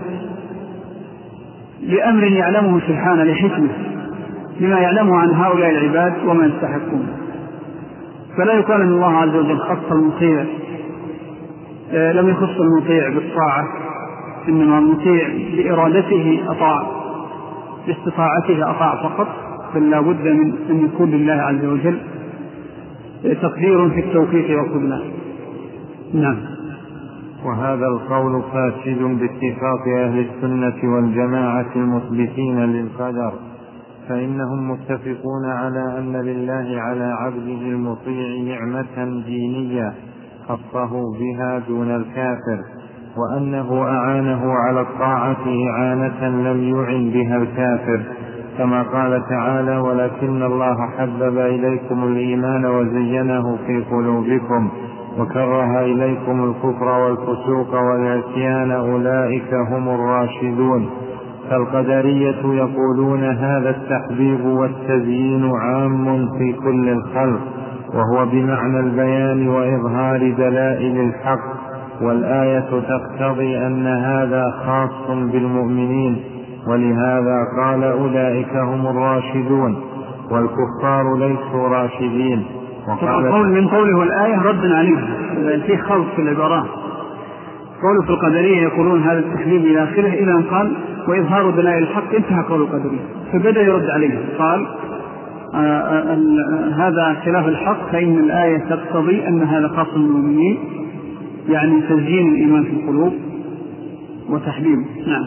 لأمر يعلمه سبحانه لحكمه، لما يعلمه عن هؤلاء العباد وما يستحقون. فلا يقال أن الله عز وجل خص المطيع، لم يخص المطيع بالطاعة، إنما المطيع بإرادته أطاع، باستطاعته أطاع فقط، بل لا بد من أن يكون لله عز وجل تقدير في التوفيق والخذلان. نعم. وهذا القول فاسد باتفاق أهل السنة والجماعة المثبتين للقدر، فإنهم متفقون على أن لله على عبده المطيع نعمة دينية خصه بها دون الكافر، وأنه أعانه على الطاعة إعانة لم يعن بها الكافر، كما قال تعالى: ولكن الله حبب إليكم الإيمان وزينه في قلوبكم وكره إليكم الكفر والفسوق والعصيان أولئك هم الراشدون. فالقدرية يقولون هذا التحبيب والتزيين عام في كل الخلق، وهو بمعنى البيان وإظهار دلائل الحق، والآية تقتضي أن هذا خاص بالمؤمنين، ولهذا قال أولئك هم الراشدون والكفار ليسوا راشدين. وقال من قوله الآية رد عليه في خلط في العبارات. قوله في القدرية يقولون هذا التحبيب إلى آخره، إلى أن قال وإظهار دلائل الحق، انتهى قول القدرية، فبدأ يرد عليه قال آآ آآ هذا خلاف الحق، فإن الآية تقتضي أن هذا خاص بالمؤمنين، يعني تزيين الإيمان في القلوب وتحبيبه. نعم.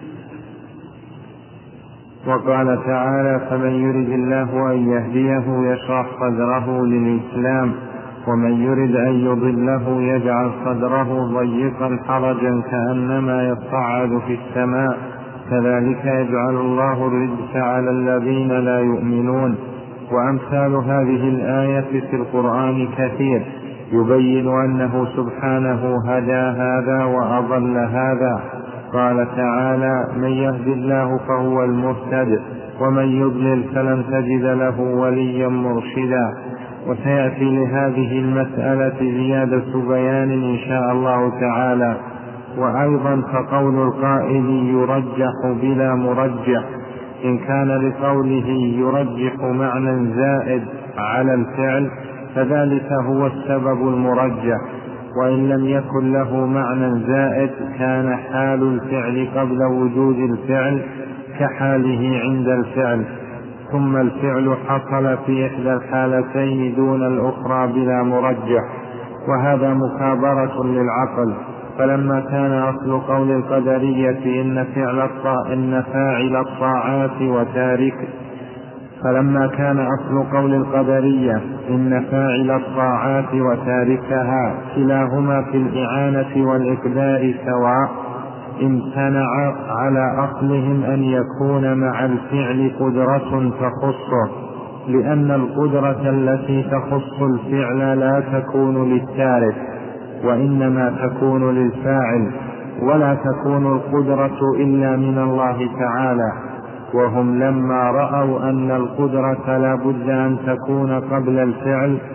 وقال تعالى: فمن يرد الله أن يهديه يشرح صدره للإسلام، ومن يرد أن يضله يجعل صدره ضيقا حرجا كأنما يصعد في السماء، كذلك يجعل الله الرجس على الذين لا يؤمنون. وأمثال هذه الآية في القرآن كثير يبين أنه سبحانه هدى هذا وأضل هذا. قال تعالى: من يهد الله فهو المهتد، ومن يضلل فلن تجد له وليا مرشدا. وسيأتي لهذه المسألة زيادة بيان إن شاء الله تعالى. وأيضا فقول القائل يرجح بلا مرجح، إن كان لقوله يرجح معنى زائد على الفعل فذلك هو السبب المرجح، وإن لم يكن له معنى زائد كان حال الفعل قبل وجود الفعل كحاله عند الفعل، ثم الفعل حصل في إحدى الحالتين دون الأخرى بلا مرجح، وهذا مكابرة للعقل. فلما كان أصل قول القدرية إن فعل الطاعة إن فاعل الطاعات وتارك فلما كان أصل قول القدرية إن فاعل الطاعات وتاركها كلاهما في الإعانة والإقدار سواء، امتنع على أصلهم أن يكون مع الفعل قدرة تخصه، لأن القدرة التي تخص الفعل لا تكون للتارك وإنما تكون للفاعل، ولا تكون القدرة إلا من الله تعالى. وهم لما رأوا أن القدرة لا بد أن تكون قبل الفعل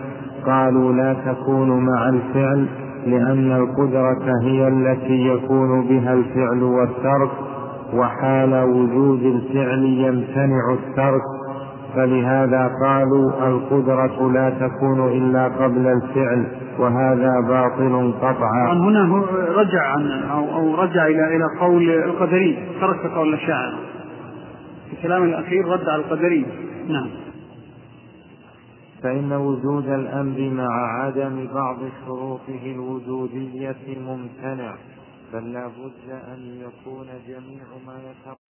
قالوا لا تكون مع الفعل لأن القدرة هي التي يكون بها الفعل والترك، وحال وجود الفعل يمتنع الترك، فلهذا قالوا القدرة لا تكون إلا قبل الفعل، وهذا باطل قطعا. هنا هو رجع عن أو, أو رجع إلى إلى قول القدري، ترك قول الشاعر في الكلام الأخير، رد على القدري. نعم. فإن وجود الأمر مع عدم بعض شروطه الوجودية ممتنع، بل لا بد أن يكون جميع ما يتقدم